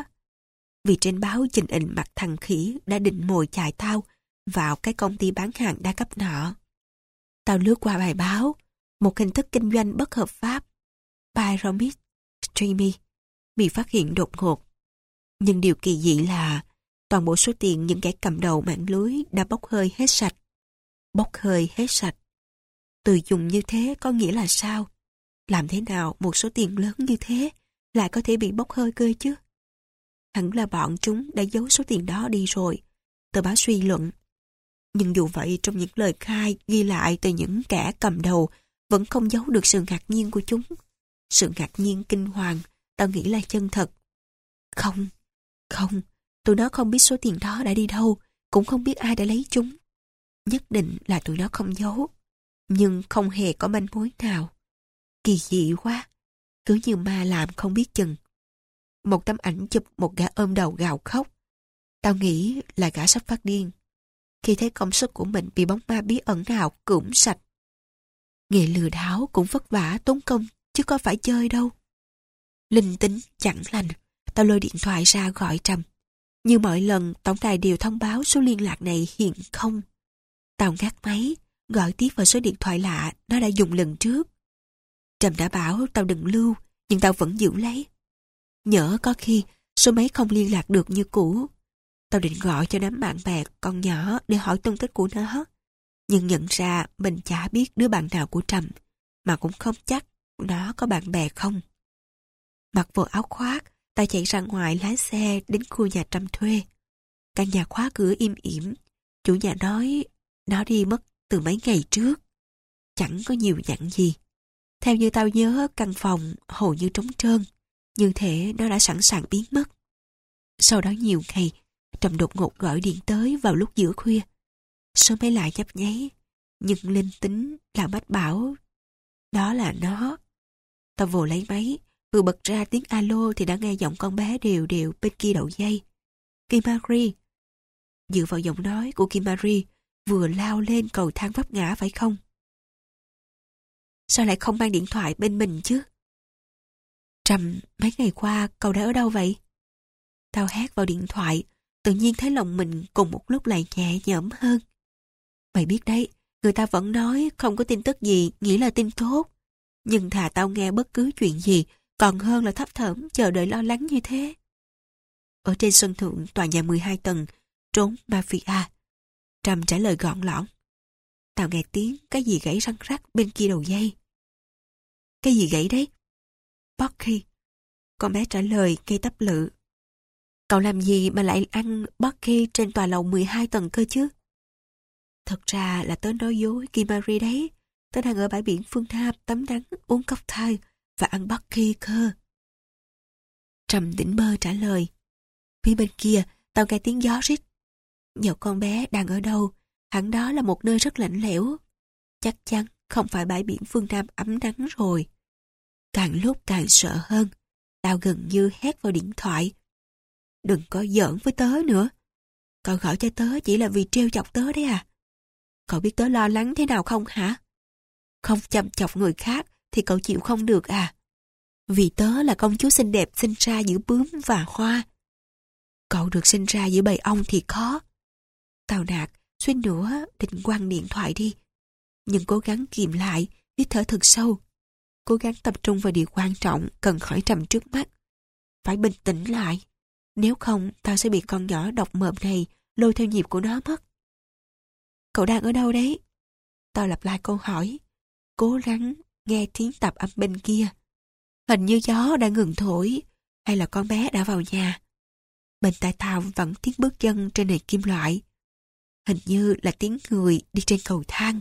Vì trên báo trình ảnh mặt thằng khỉ đã định mồi chài tao vào cái công ty bán hàng đa cấp nọ. Tao lướt qua bài báo, một hình thức kinh doanh bất hợp pháp, Pyramid Streaming, bị phát hiện đột ngột. Nhưng điều kỳ dị là toàn bộ số tiền những kẻ cầm đầu mạng lưới đã bốc hơi hết sạch. Bốc hơi hết sạch. Từ dùng như thế có nghĩa là sao? Làm thế nào một số tiền lớn như thế lại có thể bị bốc hơi cơ chứ? Hẳn là bọn chúng đã giấu số tiền đó đi rồi, tờ báo suy luận. Nhưng dù vậy, trong những lời khai ghi lại từ những kẻ cầm đầu vẫn không giấu được sự ngạc nhiên của chúng. Sự ngạc nhiên kinh hoàng, tao nghĩ là chân thật. Không, không, tụi nó không biết số tiền đó đã đi đâu, cũng không biết ai đã lấy chúng. Nhất định là tụi nó không giấu, nhưng không hề có manh mối nào. Kỳ dị quá, cứ như ma làm không biết chừng. Một tấm ảnh chụp một gã ôm đầu gào khóc. Tao nghĩ là gã sắp phát điên khi thấy công sức của mình bị bóng ma bí ẩn nào cưỡng sạch. Nghề lừa đảo cũng vất vả tốn công chứ có phải chơi đâu. Linh tính chẳng lành, tao lôi điện thoại ra gọi Trầm. Như mọi lần, tổng đài đều thông báo số liên lạc này hiện không. Tao ngắt máy, gọi tiếp vào số điện thoại lạ nó đã dùng lần trước. Trầm đã bảo tao đừng lưu, nhưng tao vẫn giữ lấy. Nhỡ có khi số máy không liên lạc được như cũ. Tao định gọi cho đám bạn bè con nhỏ để hỏi tung tích của nó. Nhưng nhận ra mình chả biết đứa bạn nào của Trầm, mà cũng không chắc nó có bạn bè không. Mặc bộ áo khoác, tao chạy ra ngoài lái xe đến khu nhà Trầm thuê. Căn nhà khóa cửa im ỉm. Chủ nhà nói nó đi mất từ mấy ngày trước. Chẳng có nhiều dặn gì. Theo như tao nhớ, căn phòng hầu như trống trơn. Như thể nó đã sẵn sàng biến mất. Sau đó nhiều ngày, Trầm đột ngột gọi điện tới vào lúc giữa khuya. Số máy lại nhấp nháy, nhưng linh tính là mách bảo đó là nó. Tao vồ lấy máy, vừa bật ra tiếng alo thì đã nghe giọng con bé đều đều bên kia đầu dây. Kimari. Dựa vào giọng nói của Kimari, vừa lao lên cầu thang vấp ngã phải không? Sao lại không mang điện thoại bên mình chứ? Trầm, mấy ngày qua cậu đã ở đâu vậy? Tao hét vào điện thoại, tự nhiên thấy lòng mình cùng một lúc lại nhẹ nhõm hơn. Mày biết đấy, người ta vẫn nói không có tin tức gì nghĩa là tin tốt. Nhưng thà tao nghe bất cứ chuyện gì, còn hơn là thấp thỏm chờ đợi lo lắng như thế. Ở trên sân thượng tòa nhà mười hai tầng, trốn mafia. Trầm trả lời gọn lõn. Tao nghe tiếng cái gì gãy răng rắc bên kia đầu dây. Cái gì gãy đấy? Bucky. Con bé trả lời ngay tấp lự. Cậu làm gì mà lại ăn Bucky trên tòa lầu mười hai tầng cơ chứ? Thật ra là tớ nói dối Kimari đấy. Tớ đang ở bãi biển phương Nam tắm nắng, uống cocktail và ăn Bucky cơ. Trầm tỉnh bơ trả lời. Phía bên kia, tao nghe tiếng gió rít. Nhờ con bé đang ở đâu, hẳn đó là một nơi rất lạnh lẽo. Chắc chắn không phải bãi biển phương Nam ấm nắng rồi. Càng lúc càng sợ hơn, tao gần như hét vào điện thoại. Đừng có giỡn với tớ nữa. Cậu gọi cho tớ chỉ là vì trêu chọc tớ đấy à? Cậu biết tớ lo lắng thế nào không hả? Không chăm chọc người khác thì cậu chịu không được à? Vì tớ là công chúa xinh đẹp sinh ra giữa bướm và hoa. Cậu được sinh ra giữa bầy ong thì khó. Tao nạt, suýt nữa định quăng điện thoại đi. Nhưng cố gắng kìm lại, hít thở thật sâu. Cố gắng tập trung vào điều quan trọng cần khỏi Trầm trước mắt. Phải bình tĩnh lại. Nếu không, tao sẽ bị con nhỏ độc mồm này lôi theo nhịp của nó mất. Cậu đang ở đâu đấy? Tao lặp lại câu hỏi. Cố gắng nghe tiếng tạp âm bên kia. Hình như gió đã ngừng thổi, hay là con bé đã vào nhà. Bên tai tao vẫn tiếng bước chân trên nền kim loại. Hình như là tiếng người đi trên cầu thang.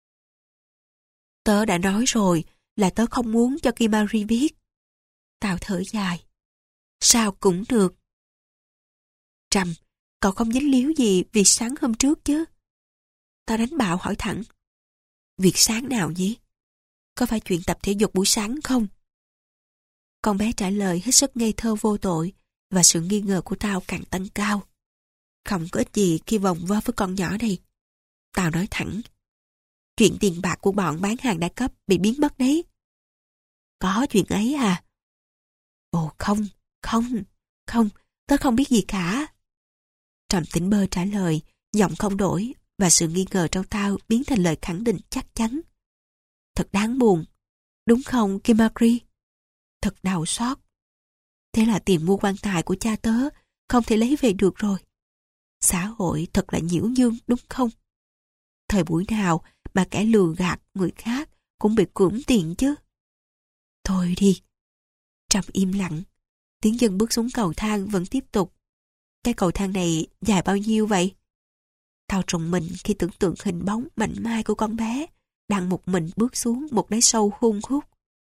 Tớ đã nói rồi là tớ không muốn cho Kimari biết. Tao thở dài. Sao cũng được. Trầm, cậu không dính líu gì việc sáng hôm trước chứ? Tao đánh bạo hỏi thẳng. Việc sáng nào nhỉ? Có phải chuyện tập thể dục buổi sáng không? Con bé trả lời hết sức ngây thơ vô tội và sự nghi ngờ của tao càng tăng cao. Không có ích gì khi vòng vo với con nhỏ này. Tao nói thẳng. Chuyện tiền bạc của bọn bán hàng đa cấp bị biến mất đấy. Có chuyện ấy à? Ồ không, không, không, tớ không biết gì cả. Trầm tỉnh bơ trả lời, giọng không đổi và sự nghi ngờ trong tao biến thành lời khẳng định chắc chắn. Thật đáng buồn, đúng không Kimari? Thật đau xót. Thế là tiền mua quan tài của cha tớ không thể lấy về được rồi. Xã hội thật là nhiễu nhương đúng không? Thời buổi nào mà kẻ lừa gạt người khác cũng bị cưỡng tiền chứ. Thôi đi. Trầm im lặng. Tiếng chân bước xuống cầu thang vẫn tiếp tục. Cái cầu thang này dài bao nhiêu vậy? Tao trùng mình khi tưởng tượng hình bóng mảnh mai của con bé đang một mình bước xuống một đáy sâu hun hút.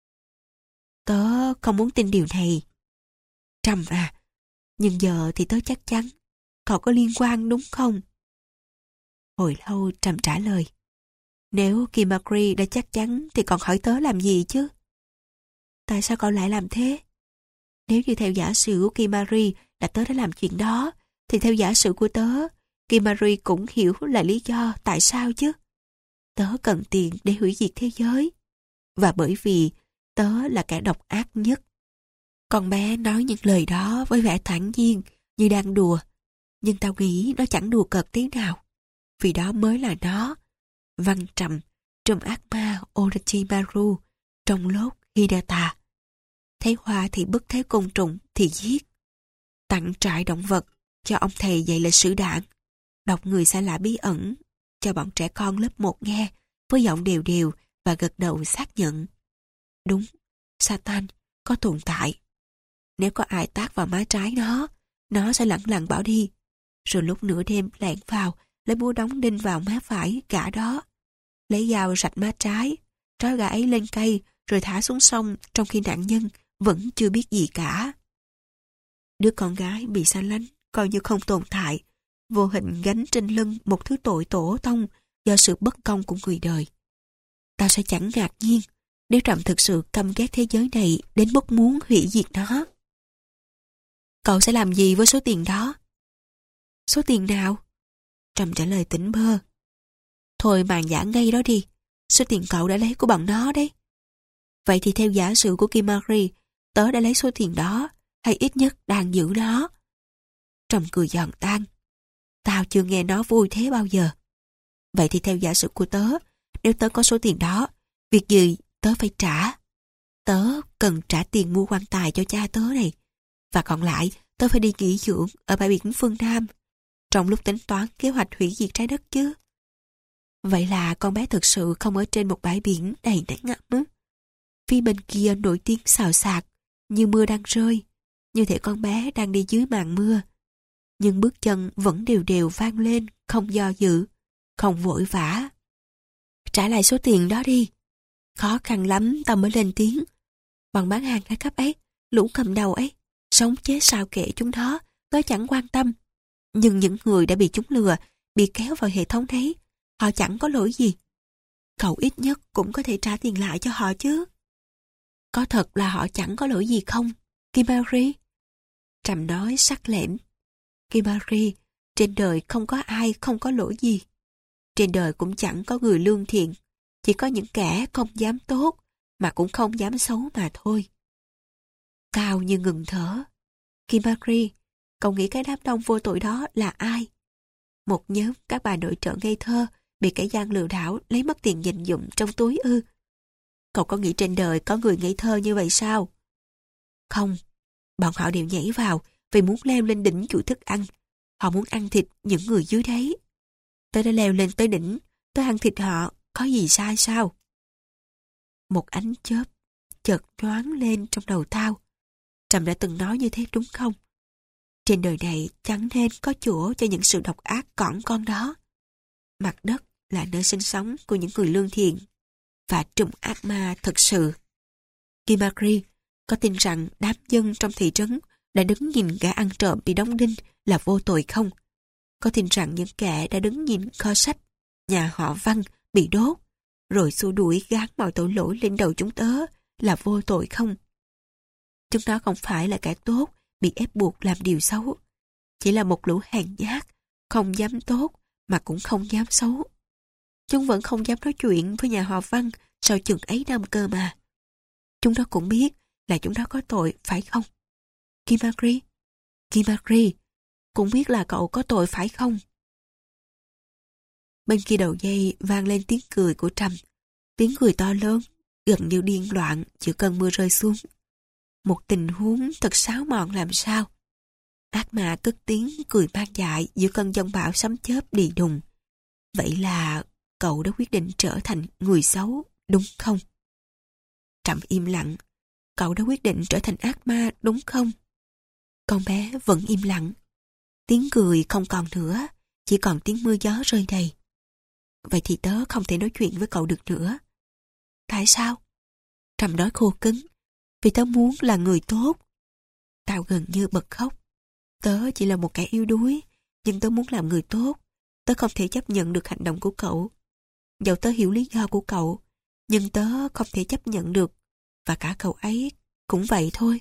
Tớ không muốn tin điều này. Trầm à, nhưng giờ thì tớ chắc chắn cậu có liên quan đúng không? Hồi lâu Trầm trả lời. Nếu Kimari đã chắc chắn thì còn hỏi tớ làm gì chứ? Tại sao cậu lại làm thế? Nếu như theo giả sử của Kimari là tớ đã làm chuyện đó, thì theo giả sử của tớ, Kimari cũng hiểu là lý do tại sao chứ. Tớ cần tiền để hủy diệt thế giới. Và bởi vì tớ là kẻ độc ác nhất. Con bé nói những lời đó với vẻ thản nhiên như đang đùa. Nhưng tao nghĩ nó chẳng đùa cợt tí nào. Vì đó mới là nó. Văn Trầm, trùm ác ma Orochimaru, trong lốt Hidata. Thấy hoa thì bức, thấy côn trùng thì giết. Tặng trại động vật cho ông thầy dạy lịch sử đảng. Đọc người xa lạ bí ẩn cho bọn trẻ con lớp một nghe với giọng đều đều và gật đầu xác nhận. Đúng, Satan có tồn tại. Nếu có ai tác vào má trái nó, nó sẽ lẳng lặng bỏ đi. Rồi lúc nửa đêm lẻn vào, lấy búa đóng đinh vào má phải gã đó. Lấy dao rạch má trái, trói gã ấy lên cây rồi thả xuống sông trong khi nạn nhân vẫn chưa biết gì cả. Đứa con gái bị xa lánh coi như không tồn tại, vô hình gánh trên lưng một thứ tội tổ tông do sự bất công của người đời. Tao sẽ chẳng ngạc nhiên nếu Trầm thực sự căm ghét thế giới này đến mức muốn hủy diệt nó. Cậu sẽ làm gì với số tiền đó? Số tiền nào? Trầm trả lời tỉnh bơ. Thôi màn giả ngay đó đi. Số tiền cậu đã lấy của bọn nó đấy. Vậy thì theo giả sử của Kim Marie, tớ đã lấy số tiền đó, hay ít nhất đang giữ nó. Trầm cười giòn tan. Tao chưa nghe nó vui thế bao giờ. Vậy thì theo giả sử của tớ, nếu tớ có số tiền đó, việc gì tớ phải trả. Tớ cần trả tiền mua quan tài cho cha tớ này. Và còn lại, tớ phải đi nghỉ dưỡng ở bãi biển phương Nam, trong lúc tính toán kế hoạch hủy diệt trái đất chứ. Vậy là con bé thực sự không ở trên một bãi biển đầy nắng ấm. Phía bên kia nổi tiếng xào xạc, như mưa đang rơi, như thể con bé đang đi dưới màn mưa. Nhưng bước chân vẫn đều đều vang lên, không do dự, không vội vã. Trả lại số tiền đó đi. Khó khăn lắm tao mới lên tiếng. Bọn bán hàng đa cấp ấy, lũ cầm đầu ấy, sống chết sao kệ chúng đó, tớ chẳng quan tâm. Nhưng những người đã bị chúng lừa, bị kéo vào hệ thống đấy, họ chẳng có lỗi gì. Cậu ít nhất cũng có thể trả tiền lại cho họ chứ. Có thật là họ chẳng có lỗi gì không, Kim Marie? Trầm nói sắc lẻm. Kim Marie, trên đời không có ai không có lỗi gì. Trên đời cũng chẳng có người lương thiện, chỉ có những kẻ không dám tốt, mà cũng không dám xấu mà thôi. Cao như ngừng thở. Kim Marie, cậu nghĩ cái đám đông vô tội đó là ai? Một nhóm các bà nội trợ ngây thơ bị kẻ gian lừa đảo lấy mất tiền dành dụm trong túi ư? Cậu có nghĩ trên đời có người ngây thơ như vậy sao? Không, bọn họ đều nhảy vào vì muốn leo lên đỉnh chuỗi thức ăn. Họ muốn ăn thịt những người dưới đấy. Tớ đã leo lên tới đỉnh, tớ ăn thịt họ, có gì sai sao? Một ánh chớp chợt nhoáng lên trong đầu tao. Trầm đã từng nói như thế đúng không? Trên đời này chẳng nên có chỗ cho những sự độc ác cỏn con đó. Mặt đất là nơi sinh sống của những người lương thiện và trùm ác ma thực sự. Kim Marie có tin rằng đám dân trong thị trấn đã đứng nhìn kẻ ăn trộm bị đóng đinh là vô tội không? Có tin rằng những kẻ đã đứng nhìn kho sách nhà họ Văn bị đốt rồi xua đuổi gán mọi tội lỗi lên đầu chúng tớ là vô tội không? Chúng nó không phải là kẻ tốt bị ép buộc làm điều xấu, chỉ là một lũ hèn nhát, không dám tốt mà cũng không dám xấu. Chúng vẫn không dám nói chuyện với nhà họ Văn sau chừng ấy năm cơ mà. Chúng nó cũng biết là chúng nó có tội, phải không? Kim Marie, Kim Marie, cũng biết là cậu có tội phải không? Bên kia đầu dây vang lên tiếng cười của Trầm, tiếng cười to lớn, gần như điên loạn giữa cơn mưa rơi xuống. Một tình huống thật xáo mòn làm sao. Ác ma cất tiếng cười man dại giữa cơn giông bão sấm chớp đì đùng. Vậy là cậu đã quyết định trở thành người xấu, đúng không? Trầm im lặng. Cậu đã quyết định trở thành ác ma, đúng không? Con bé vẫn im lặng. Tiếng cười không còn nữa, chỉ còn tiếng mưa gió rơi đầy. Vậy thì tớ không thể nói chuyện với cậu được nữa. Tại sao? Trầm nói khô cứng. Vì tớ muốn là người tốt. Tao gần như bật khóc. Tớ chỉ là một kẻ yếu đuối, nhưng tớ muốn làm người tốt. Tớ không thể chấp nhận được hành động của cậu. Dẫu tớ hiểu lý do của cậu, nhưng tớ không thể chấp nhận được. Và cả cậu ấy cũng vậy thôi.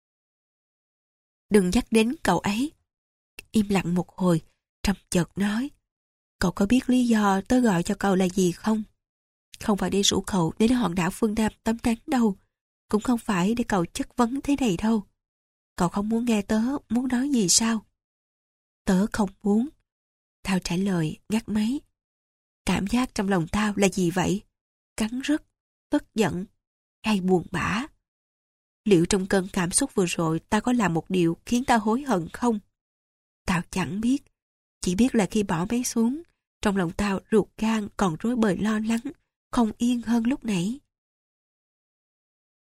Đừng nhắc đến cậu ấy. Im lặng một hồi, Trầm chợt nói. Cậu có biết lý do tớ gọi cho cậu là gì không? Không phải để rủ cậu đến hòn đảo phương Nam tắm nắng đâu. Cũng không phải để cậu chất vấn thế này đâu. Cậu không muốn nghe tớ muốn nói gì sao? Tớ không muốn. Tao trả lời ngắt máy. Cảm giác trong lòng tao là gì vậy? Cắn rứt, tức giận, hay buồn bã? Liệu trong cơn cảm xúc vừa rồi tao có làm một điều khiến tao hối hận không? Tao chẳng biết. Chỉ biết là khi bỏ máy xuống, trong lòng tao ruột gan còn rối bời lo lắng, không yên hơn lúc nãy.